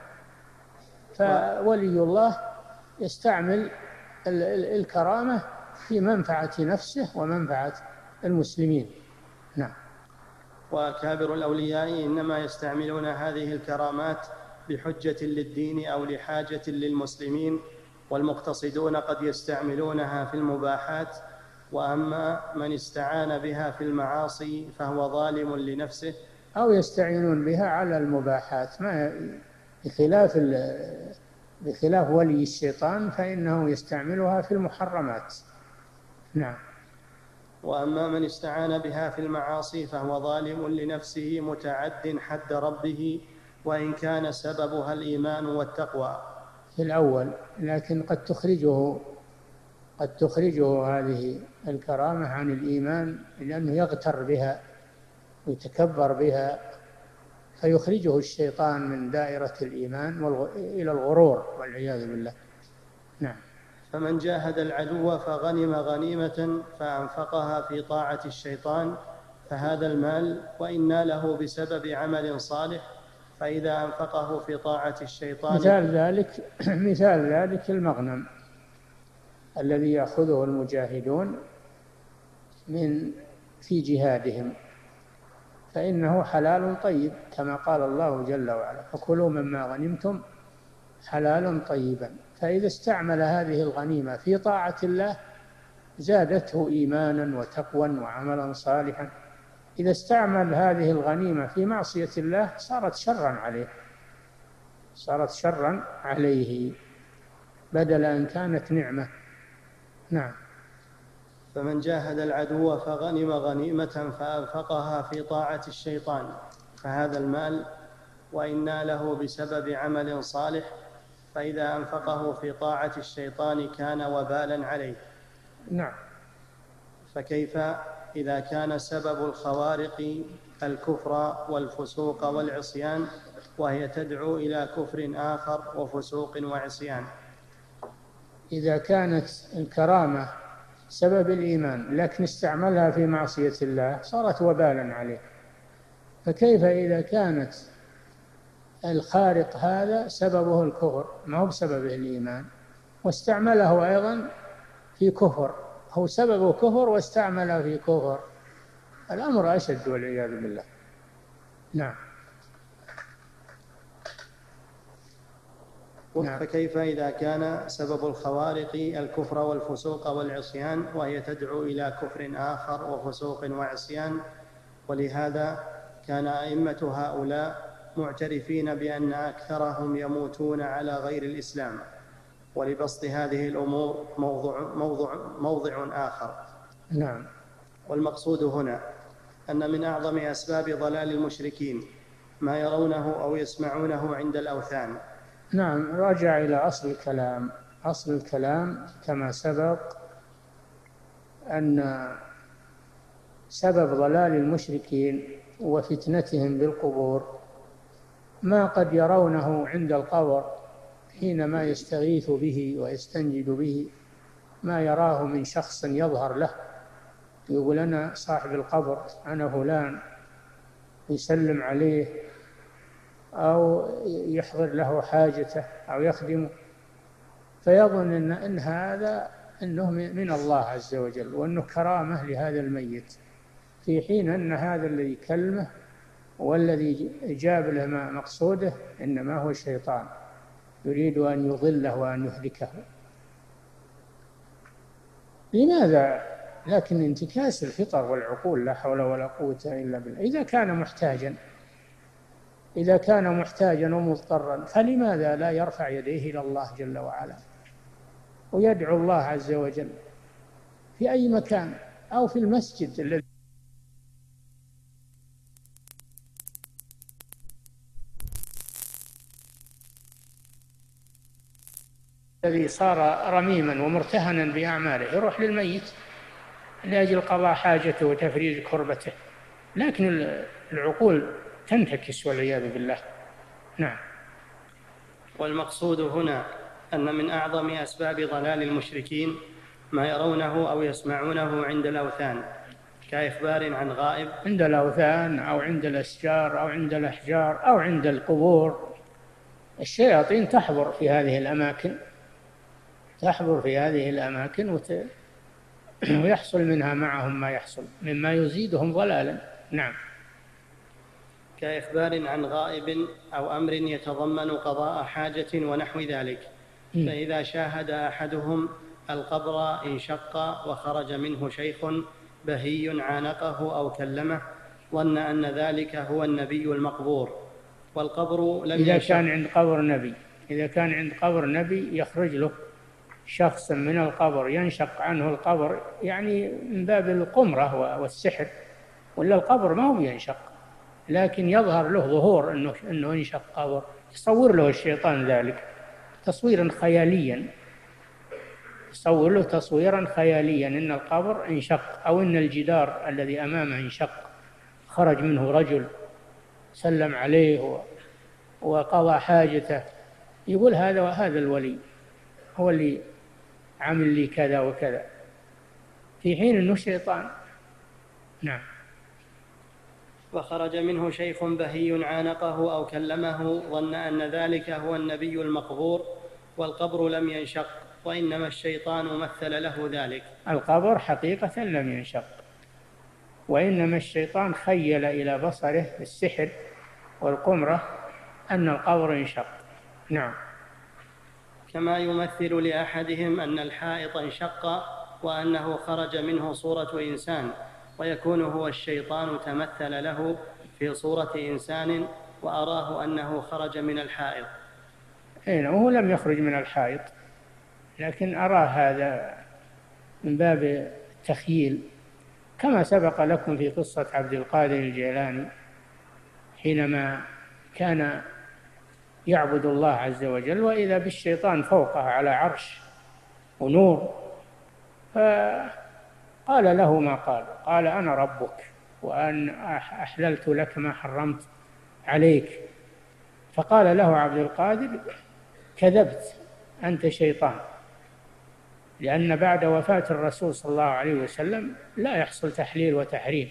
فولي الله يستعمل الكرامة في منفعة نفسه ومنفعة المسلمين. نعم. وأكابر الأولياء إنما يستعملون هذه الكرامات بحجة للدين أو لحاجة للمسلمين، والمقتصدون قد يستعملونها في المباحات، وأما من استعان بها في المعاصي فهو ظالم لنفسه. أو يستعينون بها على المباحات، ما بخلاف بخلاف ولي الشيطان فإنه يستعملها في المحرمات. نعم. وأما من استعان بها في المعاصي فهو ظالم لنفسه متعد حد ربه، وإن كان سببها الإيمان والتقوى. في الأول، لكن قد تخرجه قد تخرجه هذه الكرامة عن الإيمان، لأنه يغتر بها ويتكبر بها، فيخرجه الشيطان من دائرة الإيمان إلى الغرور والعياذ بالله. نعم. فمن جاهد العدو فغنم غنيمة فأنفقها في طاعة الشيطان فهذا المال، وإن ناله بسبب عمل صالح فإذا أنفقه في طاعة الشيطان. مثال ذلك مثال ذلك المغنم الذي يأخذه المجاهدون من في جهادهم، فإنه حلال طيب كما قال الله جل وعلا: فكلوا مما غنمتم حلالا طيبا. فإذا استعمل هذه الغنيمة في طاعة الله زادته إيمانا وتقوى وعملا صالحا. إذا استعمل هذه الغنيمة في معصية الله صارت شرا عليه صارت شرا عليه بدل أن كانت نعمة. نعم. فمن جاهد العدو فغنم غنيمة فأنفقها في طاعة الشيطان فهذا المال، وإن ناله بسبب عمل صالح فإذا أنفقه في طاعة الشيطان كان وبالا عليه. نعم. فكيف إذا كان سبب الخوارق الكفر والفسوق والعصيان، وهي تدعو إلى كفر آخر وفسوق وعصيان؟ إذا كانت الكرامة سبب الإيمان لكن استعملها في معصية الله صارت وبالا عليه، فكيف إذا كانت الخارق هذا سببه الكفر ما هو بسببه الإيمان، واستعمله أيضا في كفر، هو سببه كفر واستعمله في كفر، الأمر أشد والعياذ بالله. نعم. فكيف إذا كان سبب الخوارق الكفر والفسوق والعصيان، وهي تدعو إلى كفر آخر وفسوق وعصيان؟ ولهذا كان أئمة هؤلاء معترفين بأن أكثرهم يموتون على غير الإسلام، ولبسط هذه الأمور موضع, موضع, موضع آخر. نعم. والمقصود هنا أن من أعظم أسباب ضلال المشركين ما يرونه أو يسمعونه عند الأوثان. نعم، راجع إلى أصل الكلام. أصل الكلام كما سبق أن سبب ضلال المشركين وفتنتهم بالقبور ما قد يرونه عند القبر حينما يستغيث به ويستنجد به، ما يراه من شخص يظهر له يقول أنا صاحب القبر، أنا فلان، يسلم عليه أو يحضر له حاجته أو يخدمه، فيظن إن, إن هذا إنه من الله عز وجل وأنه كرامة لهذا الميت، في حين أن هذا الذي كلمه والذي جاب له مقصوده إنما هو الشيطان يريد أن يضله وأن يهلكه. لماذا؟ لكن انتكاس الفطر والعقول، لا حول ولا قوة إلا بالله. إذا كان محتاجا إذا كان محتاجا ومضطرا فلماذا لا يرفع يديه إلى الله جل وعلا ويدعو الله عز وجل في أي مكان، أو في المسجد الذي الذي صار رميما ومرتهنا بأعماله، يروح للميت لأجل قضاء حاجته وتفريج كربته. لكن العقول تنتكس والعياذ بالله. نعم. والمقصود هنا أن من أعظم أسباب ضلال المشركين ما يرونه أو يسمعونه عند الأوثان، كإخبار عن غائب عند الأوثان أو عند الأشجار أو عند الأحجار أو عند القبور. الشياطين تحضر في هذه الأماكن تحضر في هذه الأماكن وت... ويحصل منها معهم ما يحصل مما يزيدهم ضلالا. نعم. كإخبار عن غائب أو أمر يتضمن قضاء حاجة ونحو ذلك، فإذا شاهد أحدهم القبر انشق وخرج منه شيخ بهي عانقه أو كلمه ظن أن ذلك هو النبي المقبور، والقبر لم إذا كان عند قبر نبي إذا كان عند قبر نبي يخرج له شخص من القبر ينشق عنه القبر، يعني من باب القمرة والسحر، ولا القبر ما هو ينشق، لكن يظهر له ظهور أنه, إنه ينشق قبر، يصور له الشيطان ذلك تصويرا خياليا يصور له تصويرا خياليا إن القبر انشق، أو إن الجدار الذي أمامه انشق خرج منه رجل سلم عليه وقضى حاجته، يقول هذا وهذا الولي هو اللي عمل لي كذا وكذا، في حين أنه شيطان. نعم. وخرج منه شيخ بهي عانقه أو كلمه ظن أن ذلك هو النبي المقبور، والقبر لم ينشق وإنما الشيطان مثل له ذلك. القبر حقيقة لم ينشق، وإنما الشيطان خيل إلى بصره السحر والقمرة أن القبر انشق. نعم. كما يمثل لأحدهم أن الحائط انشق وأنه خرج منه صورة إنسان، ويكون هو الشيطان تمثل له في صورة إنسان وأراه أنه خرج من الحائط. أين وهو لم يخرج من الحائط، لكن أراه هذا من باب التخييل، كما سبق لكم في قصة عبد القادر الجيلاني حينما كان يعبد الله عز وجل وإذا بالشيطان فوقه على عرش ونور، فقال له ما قال قال أنا ربك وأن أحللت لك ما حرمت عليك. فقال له عبد القادر كذبت، أنت شيطان، لأن بعد وفاة الرسول صلى الله عليه وسلم لا يحصل تحليل وتحريم.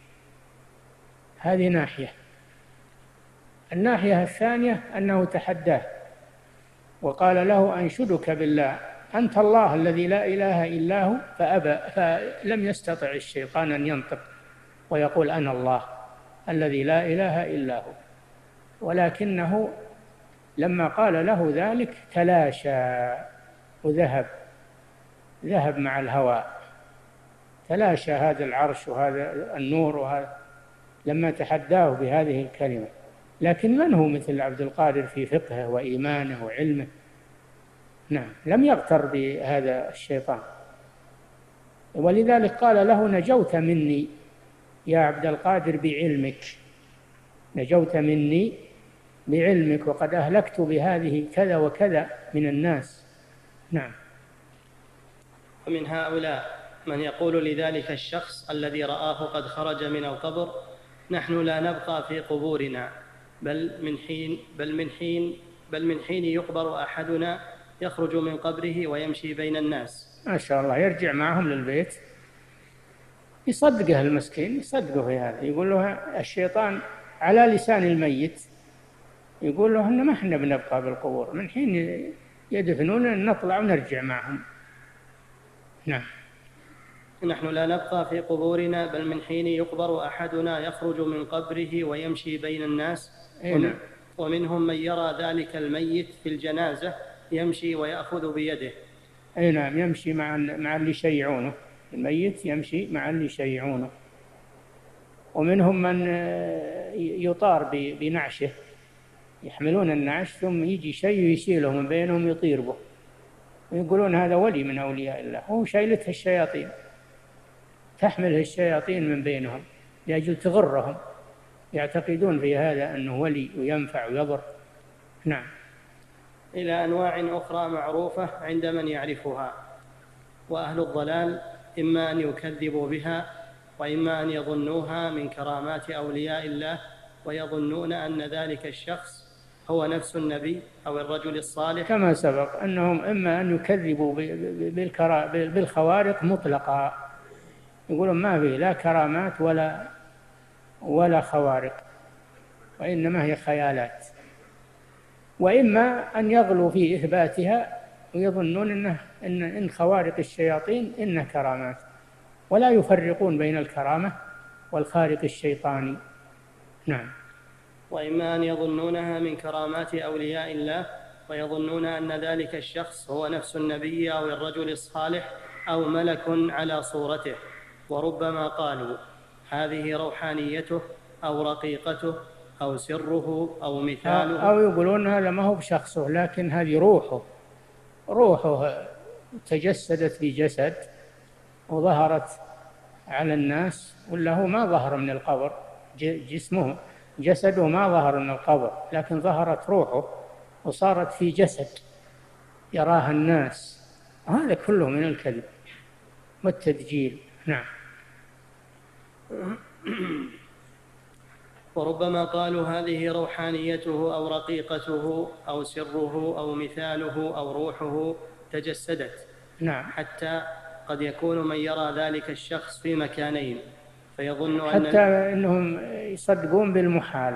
هذه ناحية. الناحية الثانية أنه تحداه وقال له أنشدك بالله أنت الله الذي لا إله إلا هو، فأبى، فلم يستطع الشيطان أن ينطق ويقول أنا الله الذي لا إله إلا هو، ولكنه لما قال له ذلك تلاشى وذهب ذهب مع الهواء، تلاشى هذا العرش وهذا النور وهذا لما تحداه بهذه الكلمة. لكن من هو مثل عبد القادر في فقهه وإيمانه وعلمه؟ نعم، لم يغتر بهذا الشيطان، ولذلك قال له: نجوت مني يا عبد القادر بعلمك، نجوت مني بعلمك، وقد أهلكت بهذه كذا وكذا من الناس. نعم. ومن هؤلاء من يقول لذلك الشخص الذي رآه قد خرج من القبر: نحن لا نبقى في قبورنا، بل من حين بل من حين بل من حين يقبر أحدنا يخرج من قبره ويمشي بين الناس. ما شاء الله، يرجع معهم للبيت يصدقه المسكين، يصدقه في هذا، يقول له الشيطان على لسان الميت يقول له إن ما إحنا بنبقى بالقبور، من حين يدفنون نطلع ونرجع معهم. نعم. نحن لا نبقى في قبورنا، بل من حين يقبر أحدنا يخرج من قبره ويمشي بين الناس. نعم. ومنهم من يرى ذلك الميت في الجنازة يمشي ويأخذ بيده. أي نعم، يمشي مع مع اللي يشيعونه، الميت يمشي مع اللي يشيعونه. ومنهم من يطار بنعشه، يحملون النعش ثم يجي شيء يشيله من بينهم يطير به، ويقولون هذا ولي من أولياء الله، هو شايلته الشياطين، تحمله الشياطين من بينهم لأجل تغرهم، يعتقدون في هذا أنه ولي وينفع ويضر. نعم. إلى أنواع أخرى معروفة عند من يعرفها. وأهل الضلال إما أن يكذبوا بها، وإما أن يظنوها من كرامات أولياء الله، ويظنون أن ذلك الشخص هو نفس النبي أو الرجل الصالح، كما سبق أنهم إما أن يكذبوا بالخوارق مطلقا، يقولون ما فيه لا كرامات ولا ولا خوارق، وإنما هي خيالات، وإما أن يغلوا في إثباتها ويظنون إنه إن إن خوارق الشياطين إنها كرامات، ولا يفرقون بين الكرامة والخارق الشيطاني. نعم. وإما أن يظنونها من كرامات أولياء الله، ويظنون أن ذلك الشخص هو نفس النبي أو الرجل الصالح أو ملك على صورته، وربما قالوا هذه روحانيته أو رقيقته أو سره أو مثاله، أو يقولون هذا ما هو بشخصه لكن هذه روحه، روحه تجسدت في جسد وظهرت على الناس، ولا هو ما ظهر من القبر، جسمه جسده ما ظهر من القبر، لكن ظهرت روحه وصارت في جسد يراها الناس. هذا كله من الكذب والتدجيل. نعم. وربما قالوا هذه روحانيته أو رقيقته أو سره أو مثاله أو روحه تجسدت. نعم. حتى قد يكون من يرى ذلك الشخص في مكانين فيظن أن حتى أنهم يصدقون بالمحال،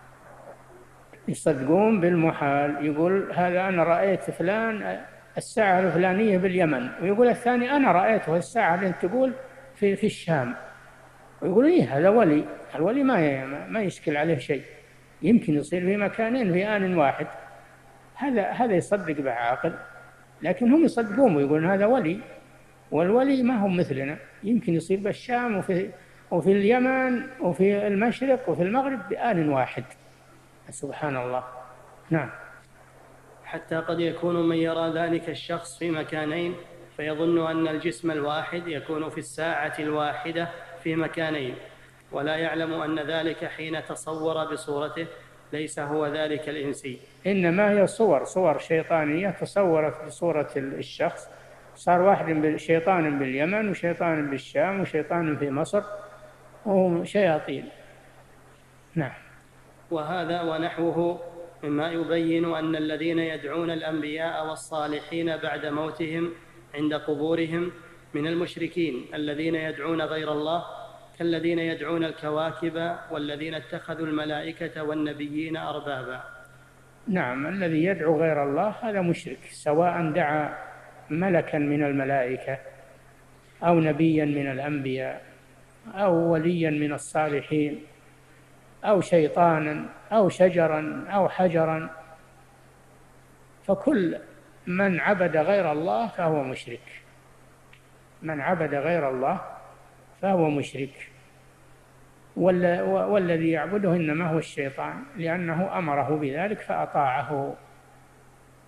يصدقون بالمحال، يقول هذا أنا رأيت فلان الساعة الفلانية باليمن، ويقول الثاني أنا رأيته الساعة اللي أنت تقول في في الشام، ويقول إيه هذا ولي، الولي ما ما يشكل عليه شيء، يمكن يصير في مكانين في آن واحد، هذا هذا يصدق بعاقل، لكن هم يصدقون ويقولون هذا ولي، والولي ما هم مثلنا، يمكن يصير بالشام وفي وفي اليمن وفي المشرق وفي المغرب بآن واحد. سبحان الله. نعم. حتى قد يكون من يرى ذلك الشخص في مكانين فيظن أن الجسم الواحد يكون في الساعة الواحدة في مكانين، ولا يعلم أن ذلك حين تصور بصورته ليس هو ذلك الإنسي، إنما هي صور صور شيطانية تصورت بصورة الشخص، صار واحد شيطان باليمن وشيطان بالشام وشيطان في مصر وهم شياطين. نعم. وهذا ونحوه مما يبين أن الذين يدعون الأنبياء والصالحين بعد موتهم عند قبورهم من المشركين الذين يدعون غير الله، كالذين يدعون الكواكب والذين اتخذوا الملائكة والنبيين أربابا. نعم، الذي يدعو غير الله هذا مشرك، سواء دعا ملكا من الملائكة أو نبيا من الأنبياء أو وليا من الصالحين أو شيطانا أو شجرا أو حجرا، فكل من عبد غير الله فهو مشرك، من عبد غير الله فهو مشرك، والذي يعبده إنما هو الشيطان، لأنه أمره بذلك فأطاعه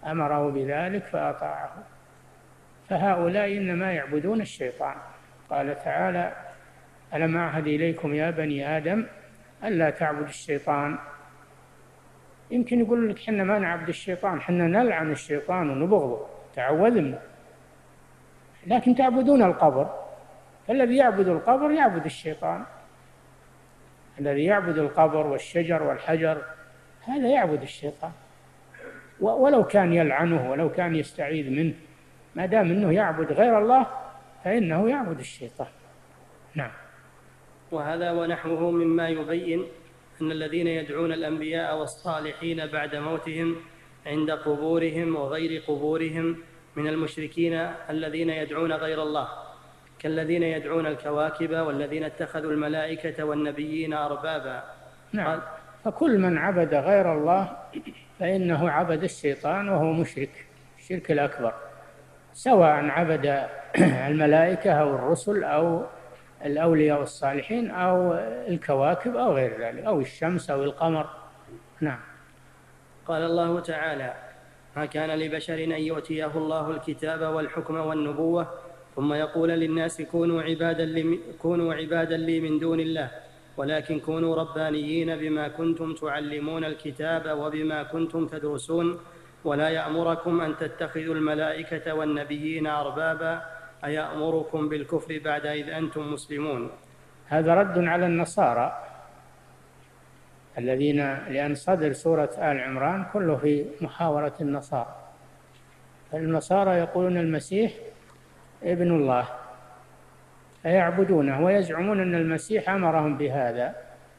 أمره بذلك فأطاعه. فهؤلاء إنما يعبدون الشيطان. قال تعالى: ألم أعهد إليكم يا بني آدم ألا تعبدوا الشيطان. يمكن يقول لك: حنا ما نعبد الشيطان، حنا نلعن الشيطان ونبغضه، تعوذ منه. لكن تعبدون القبر، فالذي يعبد القبر يعبد الشيطان. الذي يعبد القبر والشجر والحجر هذا يعبد الشيطان، ولو كان يلعنه ولو كان يستعيذ منه، ما دام أنه يعبد غير الله فإنه يعبد الشيطان. نعم. وهذا ونحوه مما يبين أن الذين يدعون الأنبياء والصالحين بعد موتهم عند قبورهم وغير قبورهم من المشركين الذين يدعون غير الله، كالذين يدعون الكواكب والذين اتخذوا الملائكة والنبيين أربابا. نعم. فكل من عبد غير الله فإنه عبد الشيطان وهو مشرك، الشرك الأكبر، سواء عبد الملائكة أو الرسل أو الأولياء والصالحين أو الكواكب أو غير ذلك، أو الشمس أو القمر. نعم. قال الله تعالى: ما كان لبشر أن يؤتيه الله الكتاب والحكم والنبوة ثم يقول للناس كونوا عبادا لي, كونوا عبادا لي من دون الله ولكن كونوا ربانيين بما كنتم تعلمون الكتاب وبما كنتم تدرسون ولا يأمركم أن تتخذوا الملائكة والنبيين أربابا أيأمركم بالكفر بعد إذ أنتم مسلمون. هذا رد على النصارى الذين، لأن صدر سورة آل عمران كله في محاورة النصارى. فالنصارى يقولون المسيح ابن الله فيعبدونه ويزعمون أن المسيح أمرهم بهذا،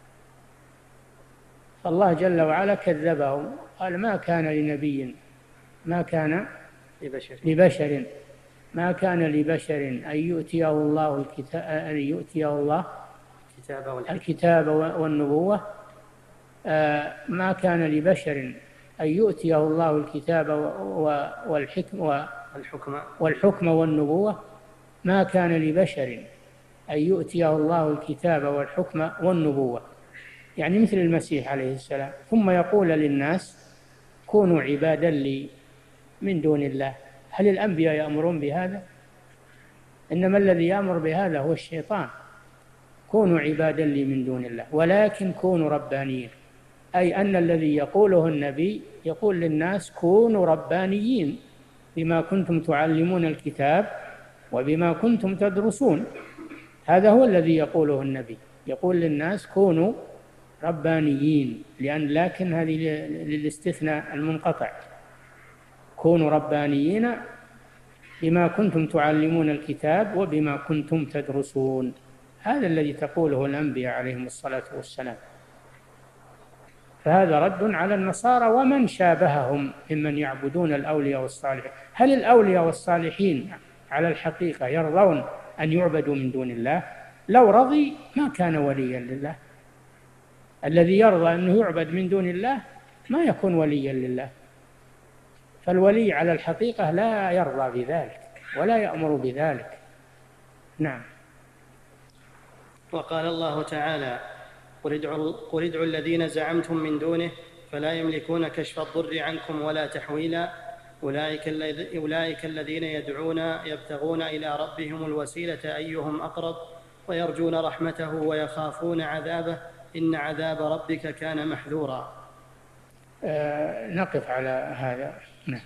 فالله جل وعلا كذبهم، قال: ما كان لنبي ما كان لبشر, لبشر ما كان لبشر أن يؤتيه الله الكتاب أن يؤتيه الله الكتاب والنبوة ما كان لبشر أن يؤتيه الله الكتاب والحكم والحكم والنبوة ما كان لبشر أن يؤتيه الله الكتاب والحكم والنبوة، يعني مثل المسيح عليه السلام، ثم يقول للناس كونوا عبادا لي من دون الله. هل الأنبياء يأمرون بهذا؟ إنما الذي يأمر بهذا هو الشيطان. كونوا عبادا لي من دون الله ولكن كونوا ربانيين، أي أن الذي يقوله النبي يقول للناس كونوا ربانيين بما كنتم تعلمون الكتاب وبما كنتم تدرسون. هذا هو الذي يقوله النبي، يقول للناس كونوا ربانيين، لأن لكن هذه للاستثناء المنقطع، كونوا ربانيين بما كنتم تعلمون الكتاب وبما كنتم تدرسون. هذا الذي تقوله الأنبياء عليهم الصلاة والسلام. فهذا رد على النصارى ومن شابههم ممن يعبدون الأولياء والصالحين. هل الأولياء والصالحين على الحقيقة يرضون أن يعبدوا من دون الله؟ لو رضي ما كان وليا لله. الذي يرضى أنه يعبد من دون الله ما يكون وليا لله. فالولي على الحقيقة لا يرضى بذلك ولا يأمر بذلك. نعم. وقال الله تعالى: قل ادعوا الذين زعمتم من دونه فلا يملكون كشف الضر عنكم ولا تحويلا أولئك الذين يدعون يبتغون إلى ربهم الوسيلة أيهم أقرب ويرجون رحمته ويخافون عذابه إن عذاب ربك كان محذورا. آه نقف على هذا. نعم.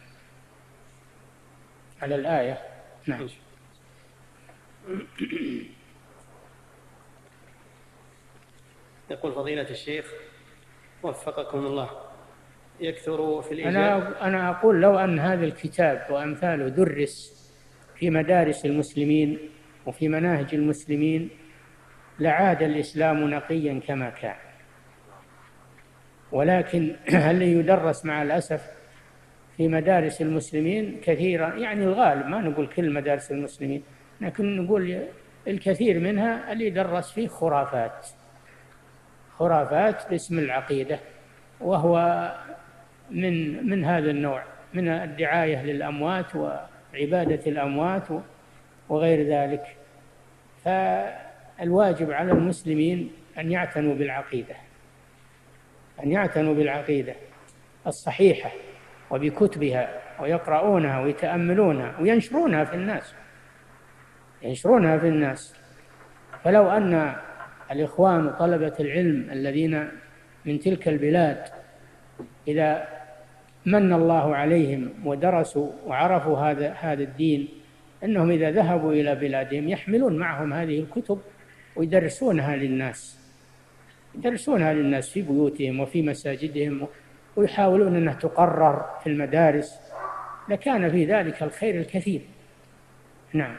على الآية. نعم. يقول فضيلة الشيخ وفقكم الله: يكثر في الإجابة. أنا أنا أقول لو أن هذا الكتاب وأمثاله درس في مدارس المسلمين وفي مناهج المسلمين لعاد الإسلام نقيا كما كان، ولكن هل يدرس مع الأسف في مدارس المسلمين كثيرا، يعني الغالب، ما نقول كل مدارس المسلمين، لكن نقول الكثير منها اللي يدرس فيه خرافات خرافات باسم العقيدة، وهو من من هذا النوع، من الدعاية للأموات وعبادة الأموات وغير ذلك. فالواجب على المسلمين أن يعتنوا بالعقيدة أن يعتنوا بالعقيدة الصحيحة وبكتبها ويقرؤونها ويتأملونها وينشرونها في الناس ينشرونها في الناس. فلو أن الإخوان وطلبة العلم الذين من تلك البلاد إذا من الله عليهم ودرسوا وعرفوا هذا هذا الدين، أنهم إذا ذهبوا إلى بلادهم يحملون معهم هذه الكتب ويدرسونها للناس يدرسونها للناس في بيوتهم وفي مساجدهم، ويحاولون أنها تقرر في المدارس، لكان في ذلك الخير الكثير. نعم.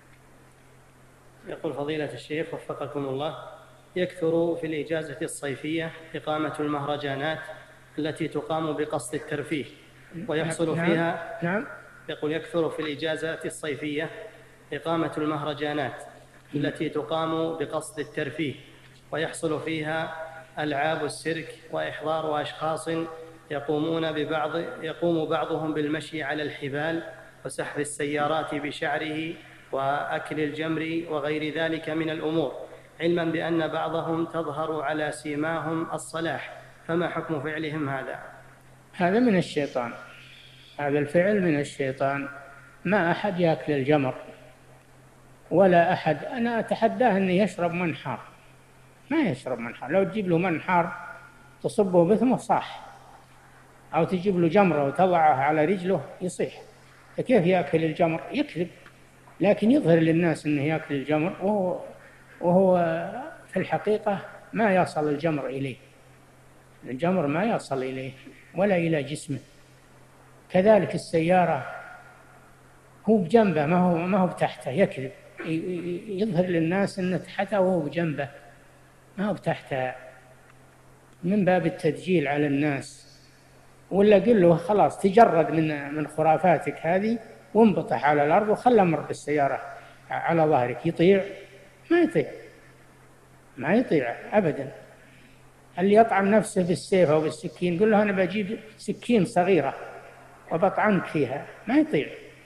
يقول فضيلة الشيخ وفقكم الله: يكثر في الإجازة الصيفية إقامة المهرجانات التي تقام بقصد الترفيه ويحصل نعم. فيها نعم. يقول يكثر في الإجازة الصيفية إقامة المهرجانات التي تقام بقصد الترفيه ويحصل فيها ألعاب السيرك وإحضار أشخاص يقومون ببعض يقوم بعضهم بالمشي على الحبال وسحب السيارات بشعره وأكل الجمر وغير ذلك من الأمور، علما بأن بعضهم تظهر على سيماهم الصلاح، فما حكم فعلهم هذا؟ هذا من الشيطان، هذا الفعل من الشيطان. ما أحد يأكل الجمر ولا أحد، أنا أتحداه أن يشرب منحار، ما يشرب منحار. لو تجيب له منحار تصبه بثمه صاح، أو تجيب له جمرة وتضعه على رجله يصيح. فكيف يأكل الجمر؟ يكذب، لكن يظهر للناس أنه يأكل الجمر وهو, وهو في الحقيقة ما يصل الجمر إليه، الجمر ما يصل إليه ولا إلى جسمه. كذلك السيارة هو بجنبه، ما هو ما هو بتحته، يكذب، يظهر للناس أنه تحته وهو بجنبه ما هو بتحته، من باب التدجيل على الناس. ولا قل له خلاص تجرد من من خرافاتك هذه وانبطح على الأرض وخلى مر بالسيارة على ظهرك. يطيع؟ ما يطيع، ما يطيع أبدا. اللي يطعن نفسه بالسيف أو بالسكين قل له أنا بجيب سكين صغيرة وبطعنك فيها، ما يطيع،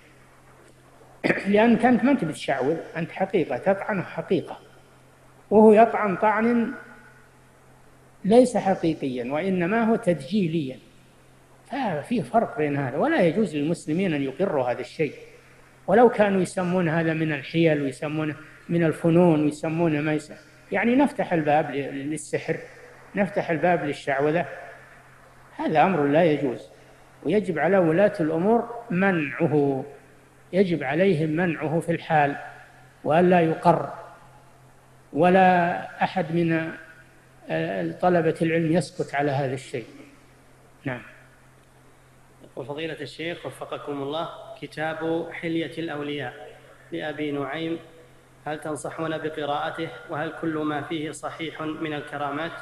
لأنك أنت ما أنت بتشعوذ، أنت حقيقة تطعنه حقيقة، وهو يطعن طعن ليس حقيقيا وإنما هو تدجيليا. ففي فرق بين هذا، ولا يجوز للمسلمين أن يقروا هذا الشيء، ولو كانوا يسمون هذا من الحيل ويسمونه من الفنون ويسمونه ما يسمون. يعني نفتح الباب للسحر، نفتح الباب للشعوذة، هذا أمر لا يجوز، ويجب على ولاة الأمور منعه، يجب عليهم منعه في الحال، وأن لا يقر، ولا أحد من طلبة العلم يسكت على هذا الشيء. نعم. وفضيلة الشيخ وفقكم الله: كتاب حلية الأولياء لأبي نعيم، هل تنصحون بقراءته؟ وهل كل ما فيه صحيح من الكرامات؟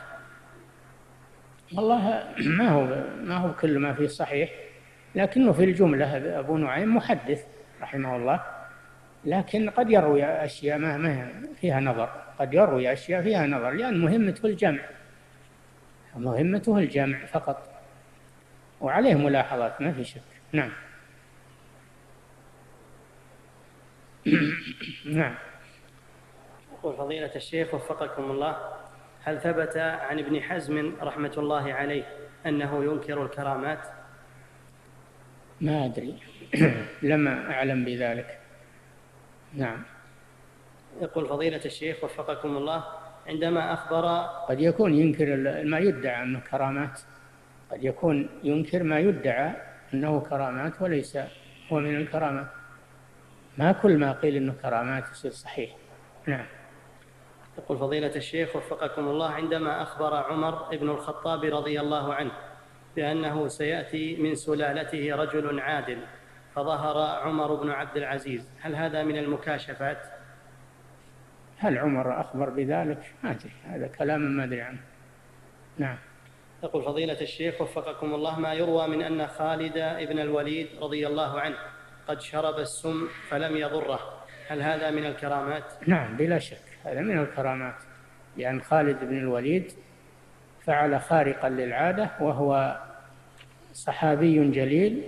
والله ما هو ما هو كل ما فيه صحيح، لكنه في الجملة أبو نعيم محدث رحمه الله، لكن قد يروي أشياء ما فيها نظر، قد يروي أشياء فيها نظر، لأن مهمته الجمع، مهمته الجمع فقط، وعليه ملاحظات ما في شك. نعم. نعم. يقول فضيلة الشيخ وفقكم الله: هل ثبت عن ابن حزم رحمة الله عليه أنه ينكر الكرامات؟ ما أدري لم أعلم بذلك. نعم. يقول فضيلة الشيخ وفقكم الله: عندما أخبر قد يكون ينكر ما يدعى أنه كرامات، قد يكون ينكر ما يدعى أنه كرامات وليس هو من الكرامات، ما كل ما قيل أنه كرامات يصير صحيح. نعم. يقول فضيلة الشيخ وفقكم الله: عندما أخبر عمر بن الخطاب رضي الله عنه بأنه سيأتي من سلالته رجل عادل، فظهر عمر بن عبد العزيز، هل هذا من المكاشفات؟ هل عمر أخبر بذلك؟ ما أدري، هذا كلام ما أدري عنه. نعم. يقول فضيلة الشيخ وفقكم الله: ما يروى من أن خالد بن الوليد رضي الله عنه قد شرب السم فلم يضره، هل هذا من الكرامات؟ نعم بلا شك هذا من الكرامات، لأن خالد بن الوليد فعل خارقا للعادة، وهو صحابي جليل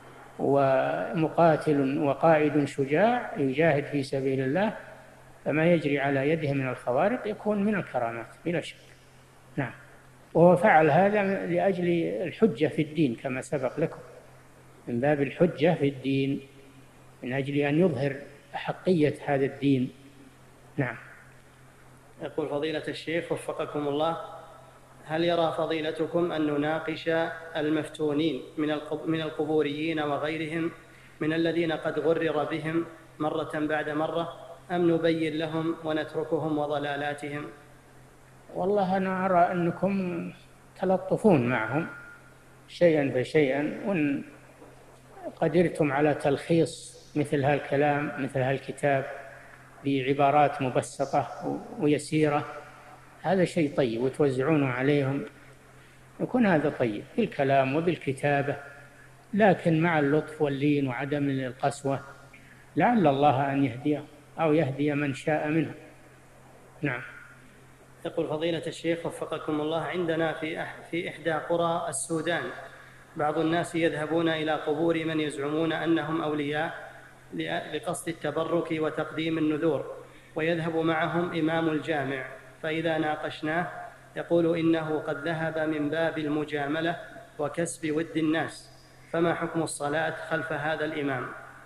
ومقاتل وقائد شجاع يجاهد في سبيل الله، فما يجري على يده من الخوارق يكون من الكرامات بلا شك. نعم. وهو فعل هذا لأجل الحجة في الدين كما سبق لكم، من باب الحجة في الدين، من أجل أن يظهر أحقية هذا الدين. نعم. يقول فضيلة الشيخ وفقكم الله: هل يرى فضيلتكم أن نناقش المفتونين من القبوريين وغيرهم من الذين قد غرر بهم مرة بعد مرة، أم نبين لهم ونتركهم وضلالاتهم؟ والله أنا أرى أنكم تلطفون معهم شيئا فشيئا، وإن قدرتم على تلخيص مثل هالكلام مثل هالكتاب بعبارات مبسطة ويسيرة، هذا شيء طيب، وتوزعونه عليهم، يكون هذا طيب بالكلام وبالكتابة، لكن مع اللطف واللين وعدم القسوة، لعل الله أن يهديه أو يهدي من شاء منه. نعم. يقول فضيلة الشيخ وفقكم الله: عندنا في في إحدى قرى السودان بعض الناس يذهبون إلى قبور من يزعمون أنهم أولياء لقصد التبرك وتقديم النذور، ويذهب معهم إمام الجامع، فإذا ناقشناه يقول إنه قد ذهب من باب المجاملة وكسب ود الناس، فما حكم الصلاة خلف هذا الإمام؟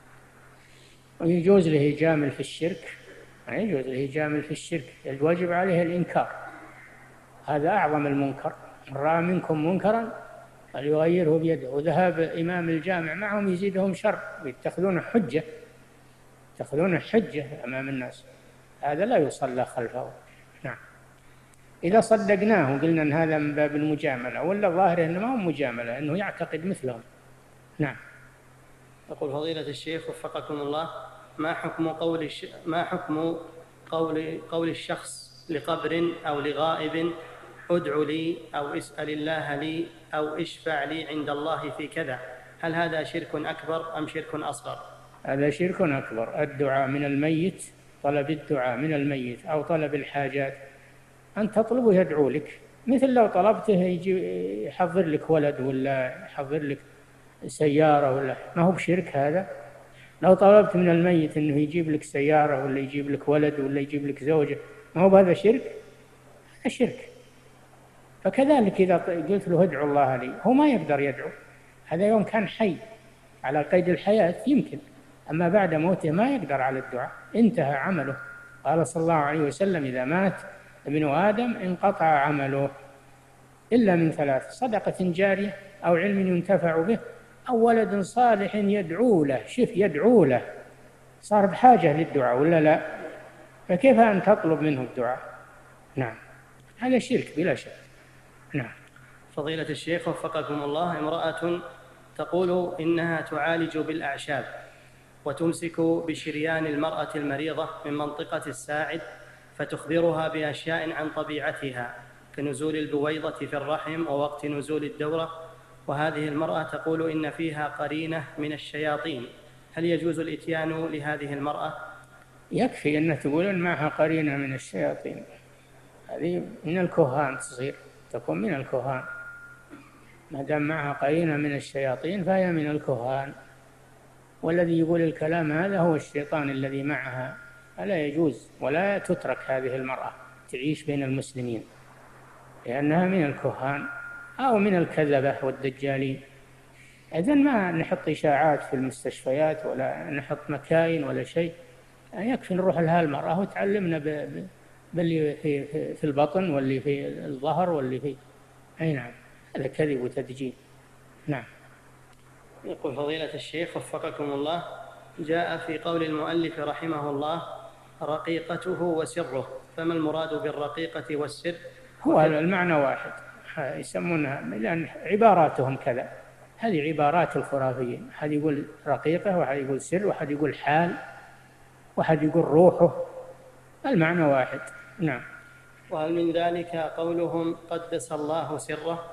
يجوز له يجامل في الشرك، يجوز له يجامل في الشرك، الواجب عليه الإنكار، هذا أعظم المنكر. من رأى منكم منكرا فليغيره بيده، وذهاب إمام الجامع معهم يزيدهم شر، ويتخذون حجة يتخذون حجة أمام الناس، هذا لا يصلى خلفه. نعم. إذا صدقناه وقلنا أن هذا من باب المجاملة، ولا ظاهره أنه ما هو مجاملة، أنه يعتقد مثلهم. نعم. يقول فضيلة الشيخ وفقكم الله: ما حكم قول الش... ما حكم قول قول الشخص لقبر أو لغائب: ادع لي أو اسأل الله لي أو اشفع لي عند الله في كذا؟ هل هذا شرك أكبر أم شرك أصغر؟ هذا شرك أكبر. الدعاء من الميت، طلب الدعاء من الميت أو طلب الحاجات، أن تطلبه يدعو لك، مثل لو طلبته يجي يحضر لك ولد ولا يحضر لك سيارة، ولا ما هو بشرك هذا؟ لو طلبت من الميت أنه يجيب لك سيارة ولا يجيب لك ولد ولا يجيب لك زوجة، ما هو بهذا شرك؟ هذا شرك. فكذلك إذا قلت له ادعو الله لي، هو ما يقدر يدعو، هذا يوم كان حي على قيد الحياة يمكن، أما بعد موته ما يقدر على الدعاء، انتهى عمله. قال صلى الله عليه وسلم: إذا مات ابن آدم انقطع عمله إلا من ثلاث: صدقة جارية أو علم ينتفع به أو ولد صالح يدعو له. شوف، يدعو له، صار بحاجة للدعاء ولا لا؟ فكيف أن تطلب منه الدعاء؟ نعم، هذا شرك بلا شك. نعم. فضيلة الشيخ وفقكم الله: امرأة تقول إنها تعالج بالأعشاب وتمسك بشريان المرأة المريضة من منطقة الساعد، فتخبرها بأشياء عن طبيعتها كنزول البويضة في الرحم ووقت نزول الدورة، وهذه المرأة تقول إن فيها قرينة من الشياطين، هل يجوز الإتيان لهذه المرأة؟ يكفي أن تقول إن معها قرينة من الشياطين، هذه من الكهان تصير، تكون من الكهان، ما دام معها قرينة من الشياطين فهي من الكهان، والذي يقول الكلام هذا هو الشيطان الذي معها، فلا يجوز ولا تترك هذه المرأة تعيش بين المسلمين، لأنها من الكهان أو من الكذبة والدجالين. إذن ما نحط إشاعات في المستشفيات ولا نحط مكاين ولا شيء، يكفي نروح لها المرأة وتعلمنا باللي في, في البطن واللي في الظهر واللي في أي. نعم، هذا كذب وتدجيل. نعم. يقول فضيلة الشيخ وفقكم الله: جاء في قول المؤلف رحمه الله رقيقته وسره، فما المراد بالرقيقة والسر؟ هو المعنى واحد، يسمونها لأن عباراتهم كذا، هذه عبارات الخرافيين، أحد يقول رقيقة وأحد يقول سر وأحد يقول حال وأحد يقول روحه، المعنى واحد. نعم. وهل من ذلك قولهم قدس الله سره؟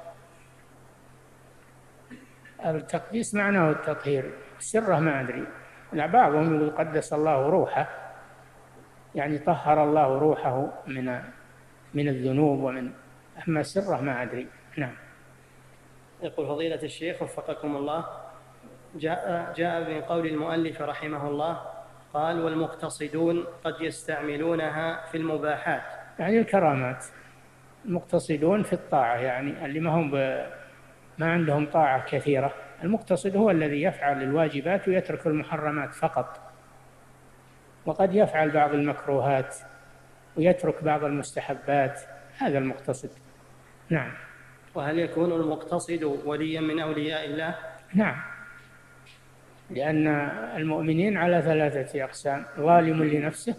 التقديس معناه التطهير، سره ما أدري، لا بعضهم يقول قدس الله روحه، يعني طهر الله روحه من من الذنوب ومن، أما سره ما أدري. نعم. يقول فضيلة الشيخ وفقكم الله: جاء جاء من قول المؤلف رحمه الله قال: والمقتصدون قد يستعملونها في المباحات، يعني الكرامات، المقتصدون في الطاعة، يعني اللي ما هم ب... ما عندهم طاعة كثيرة، المقتصد هو الذي يفعل الواجبات ويترك المحرمات فقط، وقد يفعل بعض المكروهات ويترك بعض المستحبات، هذا المقتصد. نعم. وهل يكون المقتصد وليا من أولياء الله؟ نعم، لأن المؤمنين على ثلاثة أقسام: ظالم لنفسه،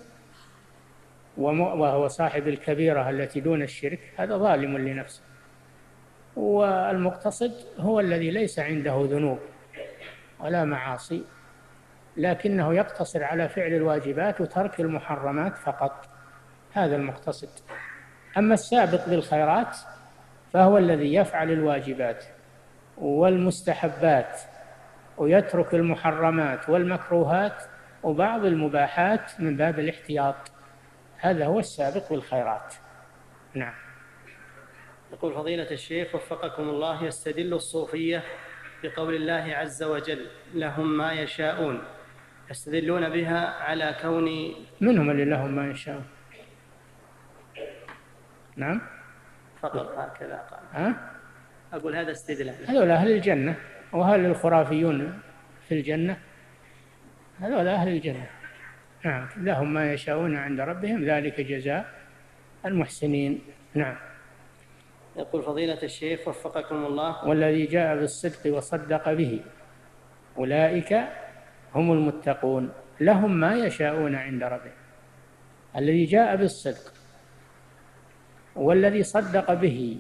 وهو صاحب الكبيرة التي دون الشرك، هذا ظالم لنفسه. والمقتصد هو الذي ليس عنده ذنوب ولا معاصي، لكنه يقتصر على فعل الواجبات وترك المحرمات فقط، هذا المقتصد. أما السابق بالخيرات فهو الذي يفعل الواجبات والمستحبات ويترك المحرمات والمكروهات وبعض المباحات من باب الاحتياط، هذا هو السابق بالخيرات. نعم. يقول فضيلة الشيخ وفقكم الله: يستدل الصوفية بقول الله عز وجل لهم ما يشاءون، يستدلون بها على كون منهم اللي لهم ما يشاءون. نعم فقط هكذا قال. ها؟ أقول هذا استدلال. هذول أهل الجنة، وهل الخرافيون في الجنة؟ هذول أهل الجنة. نعم، لهم ما يشاءون عند ربهم ذلك جزاء المحسنين. نعم. يقول فضيلة الشيخ وفقكم الله: والذي جاء بالصدق وصدق به أولئك هم المتقون لهم ما يشاءون عند ربهم. الذي جاء بالصدق والذي صدق به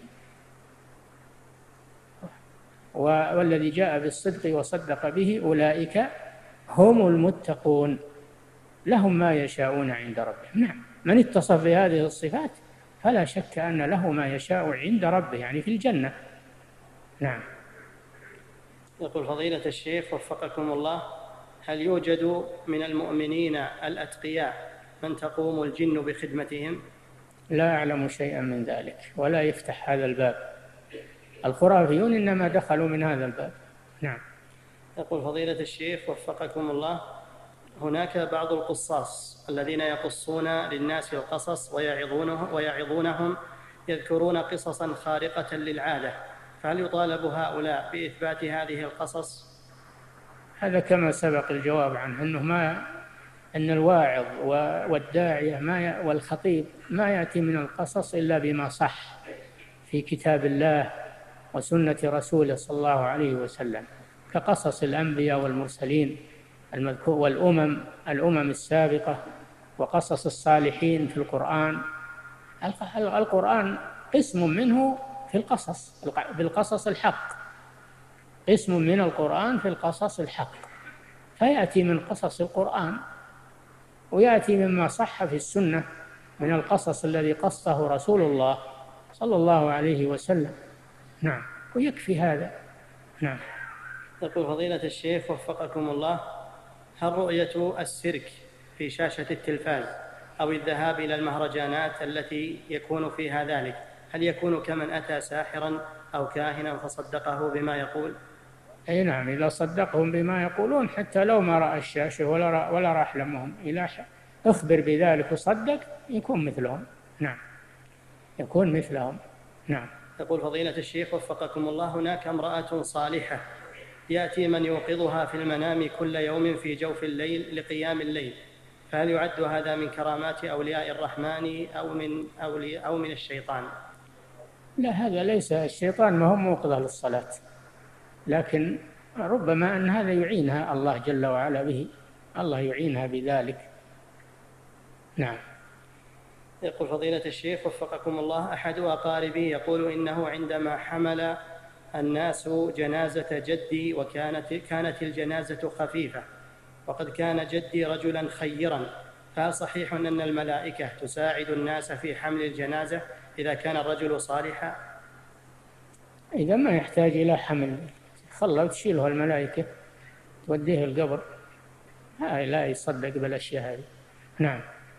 والذي جاء بالصدق وصدق به أولئك هم المتقون لهم ما يشاءون عند ربهم. نعم، من اتصف بهذه الصفات فلا شك أن له ما يشاء عند ربه، يعني في الجنة. نعم. يقول فضيلة الشيخ وفقكم الله: هل يوجد من المؤمنين الأتقياء من تقوم الجن بخدمتهم؟ لا أعلم شيئا من ذلك، ولا يفتح هذا الباب. الخرافيون إنما دخلوا من هذا الباب. نعم. يقول فضيلة الشيخ وفقكم الله: هناك بعض القصاص الذين يقصون للناس القصص ويعظونه ويعظونهم يذكرون قصصا خارقة للعادة، فهل يطالب هؤلاء بإثبات هذه القصص؟ هذا كما سبق الجواب عنه، أنه ما أن الواعظ والداعية ما والخطيب ما يأتي من القصص إلا بما صح في كتاب الله وسنة رسوله صلى الله عليه وسلم، كقصص الأنبياء والمرسلين المذكور والأمم الأمم السابقة وقصص الصالحين في القرآن. القرآن قسم منه في القصص بالقصص الحق، قسم من القرآن في القصص الحق، فيأتي من قصص القرآن ويأتي مما صح في السنة من القصص الذي قصه رسول الله صلى الله عليه وسلم. نعم، ويكفي هذا. نعم. يقول فضيلة الشيخ وفقكم الله: هل رؤية السيرك في شاشة التلفاز أو الذهاب إلى المهرجانات التي يكون فيها ذلك هل يكون كمن أتى ساحرا أو كاهنا فصدقه بما يقول؟ أي نعم، إذا صدقهم بما يقولون حتى لو ما رأى الشاشة ولا رأى ولا رأى حلمهم، إذا أخبر بذلك وصدق يكون مثلهم. نعم، يكون مثلهم. نعم. يقول فضيلة الشيخ وفقكم الله: هناك امرأة صالحة يأتي من يوقظها في المنام كل يوم في جوف الليل لقيام الليل، فهل يعد هذا من كرامات أولياء الرحمن أو من أولياء أو من الشيطان؟ لا، هذا ليس الشيطان، ما هو موقظة للصلاة، لكن ربما أن هذا يعينها الله جل وعلا به، الله يعينها بذلك. نعم. يقول فضيلة الشيخ وفقكم الله: أحد أقاربي يقول إنه عندما حمل الناس جنازة جدي وكانت كانت الجنازة خفيفة وقد كان جدي رجلا خيرا، فهل صحيح أن الملائكة تساعد الناس في حمل الجنازة إذا كان الرجل صالحا؟ إذا ما يحتاج إلى حمل خلوا تشيله الملائكة توديه القبر، لا يصدق بالأشياء هذه. نعم.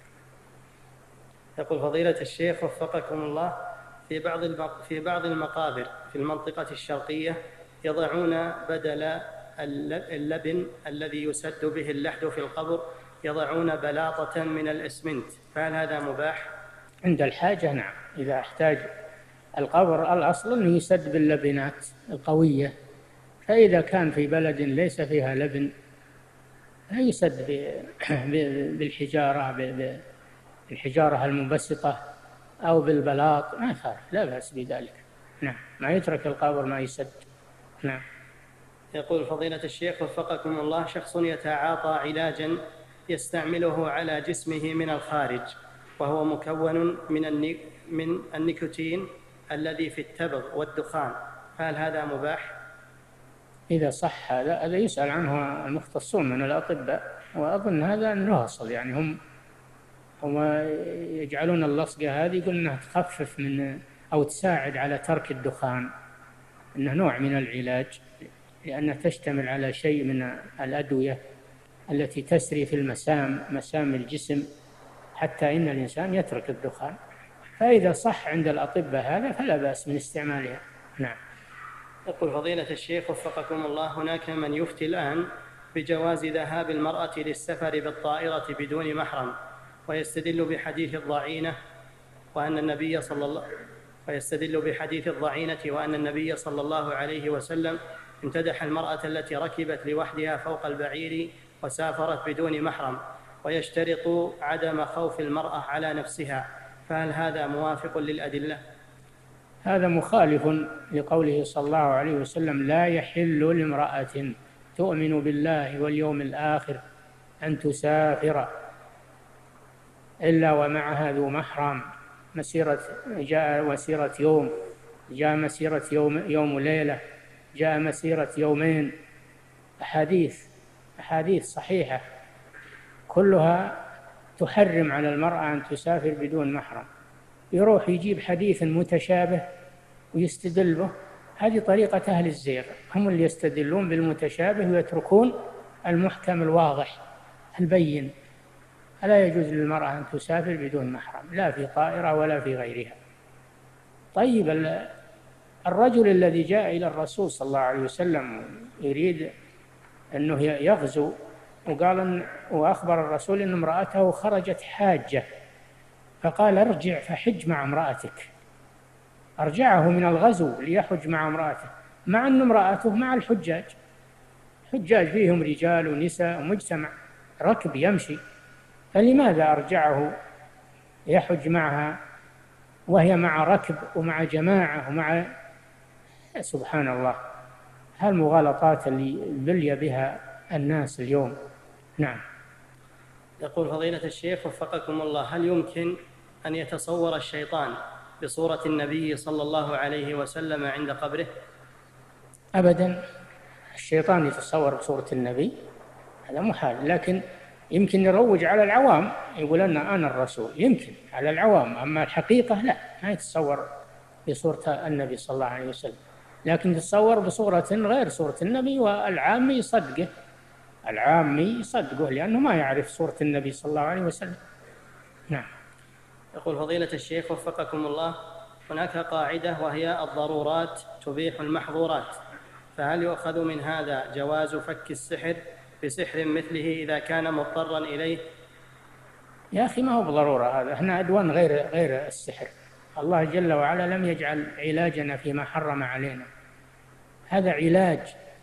يقول فضيلة الشيخ وفقكم الله: في بعض في بعض المقابر في المنطقة الشرقية يضعون بدل اللبن الذي يسد به اللحد في القبر يضعون بلاطة من الإسمنت، فهل هذا مباح؟ عند الحاجة نعم، إذا احتاج القبر الأصل أنه يسد باللبنات القوية، فإذا كان في بلد ليس فيها لبن يسد بالحجارة بالحجارة المنبسطة أو بالبلاط، ما يخالف، لا بأس بذلك. نعم، ما يترك القبر ما يسد. نعم. يقول فضيلة الشيخ وفقكم الله: شخص يتعاطى علاجا يستعمله على جسمه من الخارج وهو مكون من من النيكوتين الذي في التبغ والدخان، هل هذا مباح؟ إذا صح هذا هذا يسأل عنه المختصون من الأطباء، وأظن هذا أنه أصل، يعني هم هم يجعلون اللصقة هذه يقول أنها تخفف من أو تساعد على ترك الدخان، أنه نوع من العلاج، لأنها تشتمل على شيء من الأدوية التي تسري في المسام مسام الجسم حتى إن الإنسان يترك الدخان. فإذا صح عند الأطباء هذا فلا بأس من استعمالها. نعم. يقول فضيلة الشيخ وفقكم الله: هناك من يفتي الآن بجواز ذهاب المرأة للسفر بالطائرة بدون محرم، ويستدل بحديث الضعينة وأن النبي صلى الله ويستدل بحديث الضعينة وأن النبي صلى الله عليه وسلم امتدح المرأة التي ركبت لوحدها فوق البعير وسافرت بدون محرم، ويشترط عدم خوف المرأة على نفسها، فهل هذا موافق للأدلة؟ هذا مخالف لقوله صلى الله عليه وسلم: لا يحل لامرأة تؤمن بالله واليوم الآخر أن تسافر إلا ومعها ذو محرم، مسيرة جاء مسيرة يوم، جاء مسيرة يوم يوم ليلة، جاء مسيرة يومين. أحاديث أحاديث صحيحة كلها تحرم على المرأة أن تسافر بدون محرم. يروح يجيب حديث متشابه ويستدل به، هذه طريقة أهل الزيغ، هم اللي يستدلون بالمتشابه ويتركون المحكم الواضح البين. ألا يجوز للمرأة أن تسافر بدون محرم، لا في طائرة ولا في غيرها. طيب، الرجل الذي جاء إلى الرسول صلى الله عليه وسلم يريد أنه يغزو، وقال إن وأخبر الرسول أن امرأته خرجت حاجة، فقال: ارجع فحج مع امرأتك. أرجعه من الغزو ليحج مع امرأته، مع أن امرأته مع الحجاج، حجاج فيهم رجال ونساء ومجتمع ركب يمشي، فلماذا أرجعه يحج معها وهي مع ركب ومع جماعة ومع سبحان الله، هالمغالطات اللي بلي بها الناس اليوم. نعم. يقول فضيلة الشيخ وفقكم الله: هل يمكن أن يتصور الشيطان بصورة النبي صلى الله عليه وسلم عند قبره؟ أبدا، الشيطان يتصور بصورة النبي هذا محال، لكن يمكن يروج على العوام، يقول أن أنا الرسول، يمكن على العوام، أما الحقيقة لا، ما يتصور بصورة النبي صلى الله عليه وسلم، لكن يتصور بصورة غير صورة النبي، والعامي يصدقه، العامي يصدقه لأنه ما يعرف صورة النبي صلى الله عليه وسلم. نعم. يقول فضيلة الشيخ وفقكم الله: هناك قاعدة وهي الضرورات تبيح المحظورات، فهل يؤخذ من هذا جواز فك السحر بسحر مثله إذا كان مضطرا إليه؟ يا أخي ما هو بضرورة هذا، احنا أدوان غير غير السحر، الله جل وعلا لم يجعل علاجنا فيما حرم علينا، هذا علاج.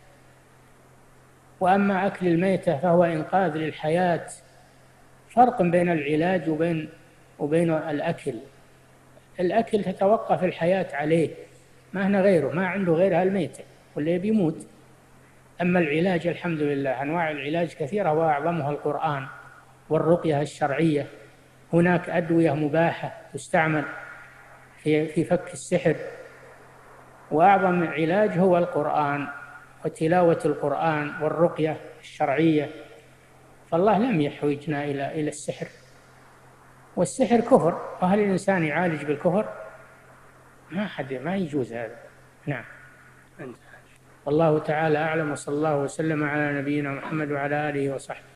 وأما أكل الميتة فهو إنقاذ للحياة، فرق بين العلاج وبين وبين الأكل. الأكل تتوقف الحياة عليه، ما هنا غيره، ما عنده غير الميتة واللي بيموت. أما العلاج الحمد لله أنواع العلاج كثيرة، وأعظمها القرآن والرقية الشرعية. هناك أدوية مباحة تستعمل في في فك السحر، وأعظم العلاج هو القرآن وتلاوة القرآن والرقية الشرعية، فالله لم يحوجنا إلى إلى السحر، والسحر كفر، وهل الإنسان يعالج بالكفر؟ ما حد، ما يجوز هذا. نعم. والله تعالى أعلم، وصلى الله وسلم على نبينا محمد وعلى آله وصحبه.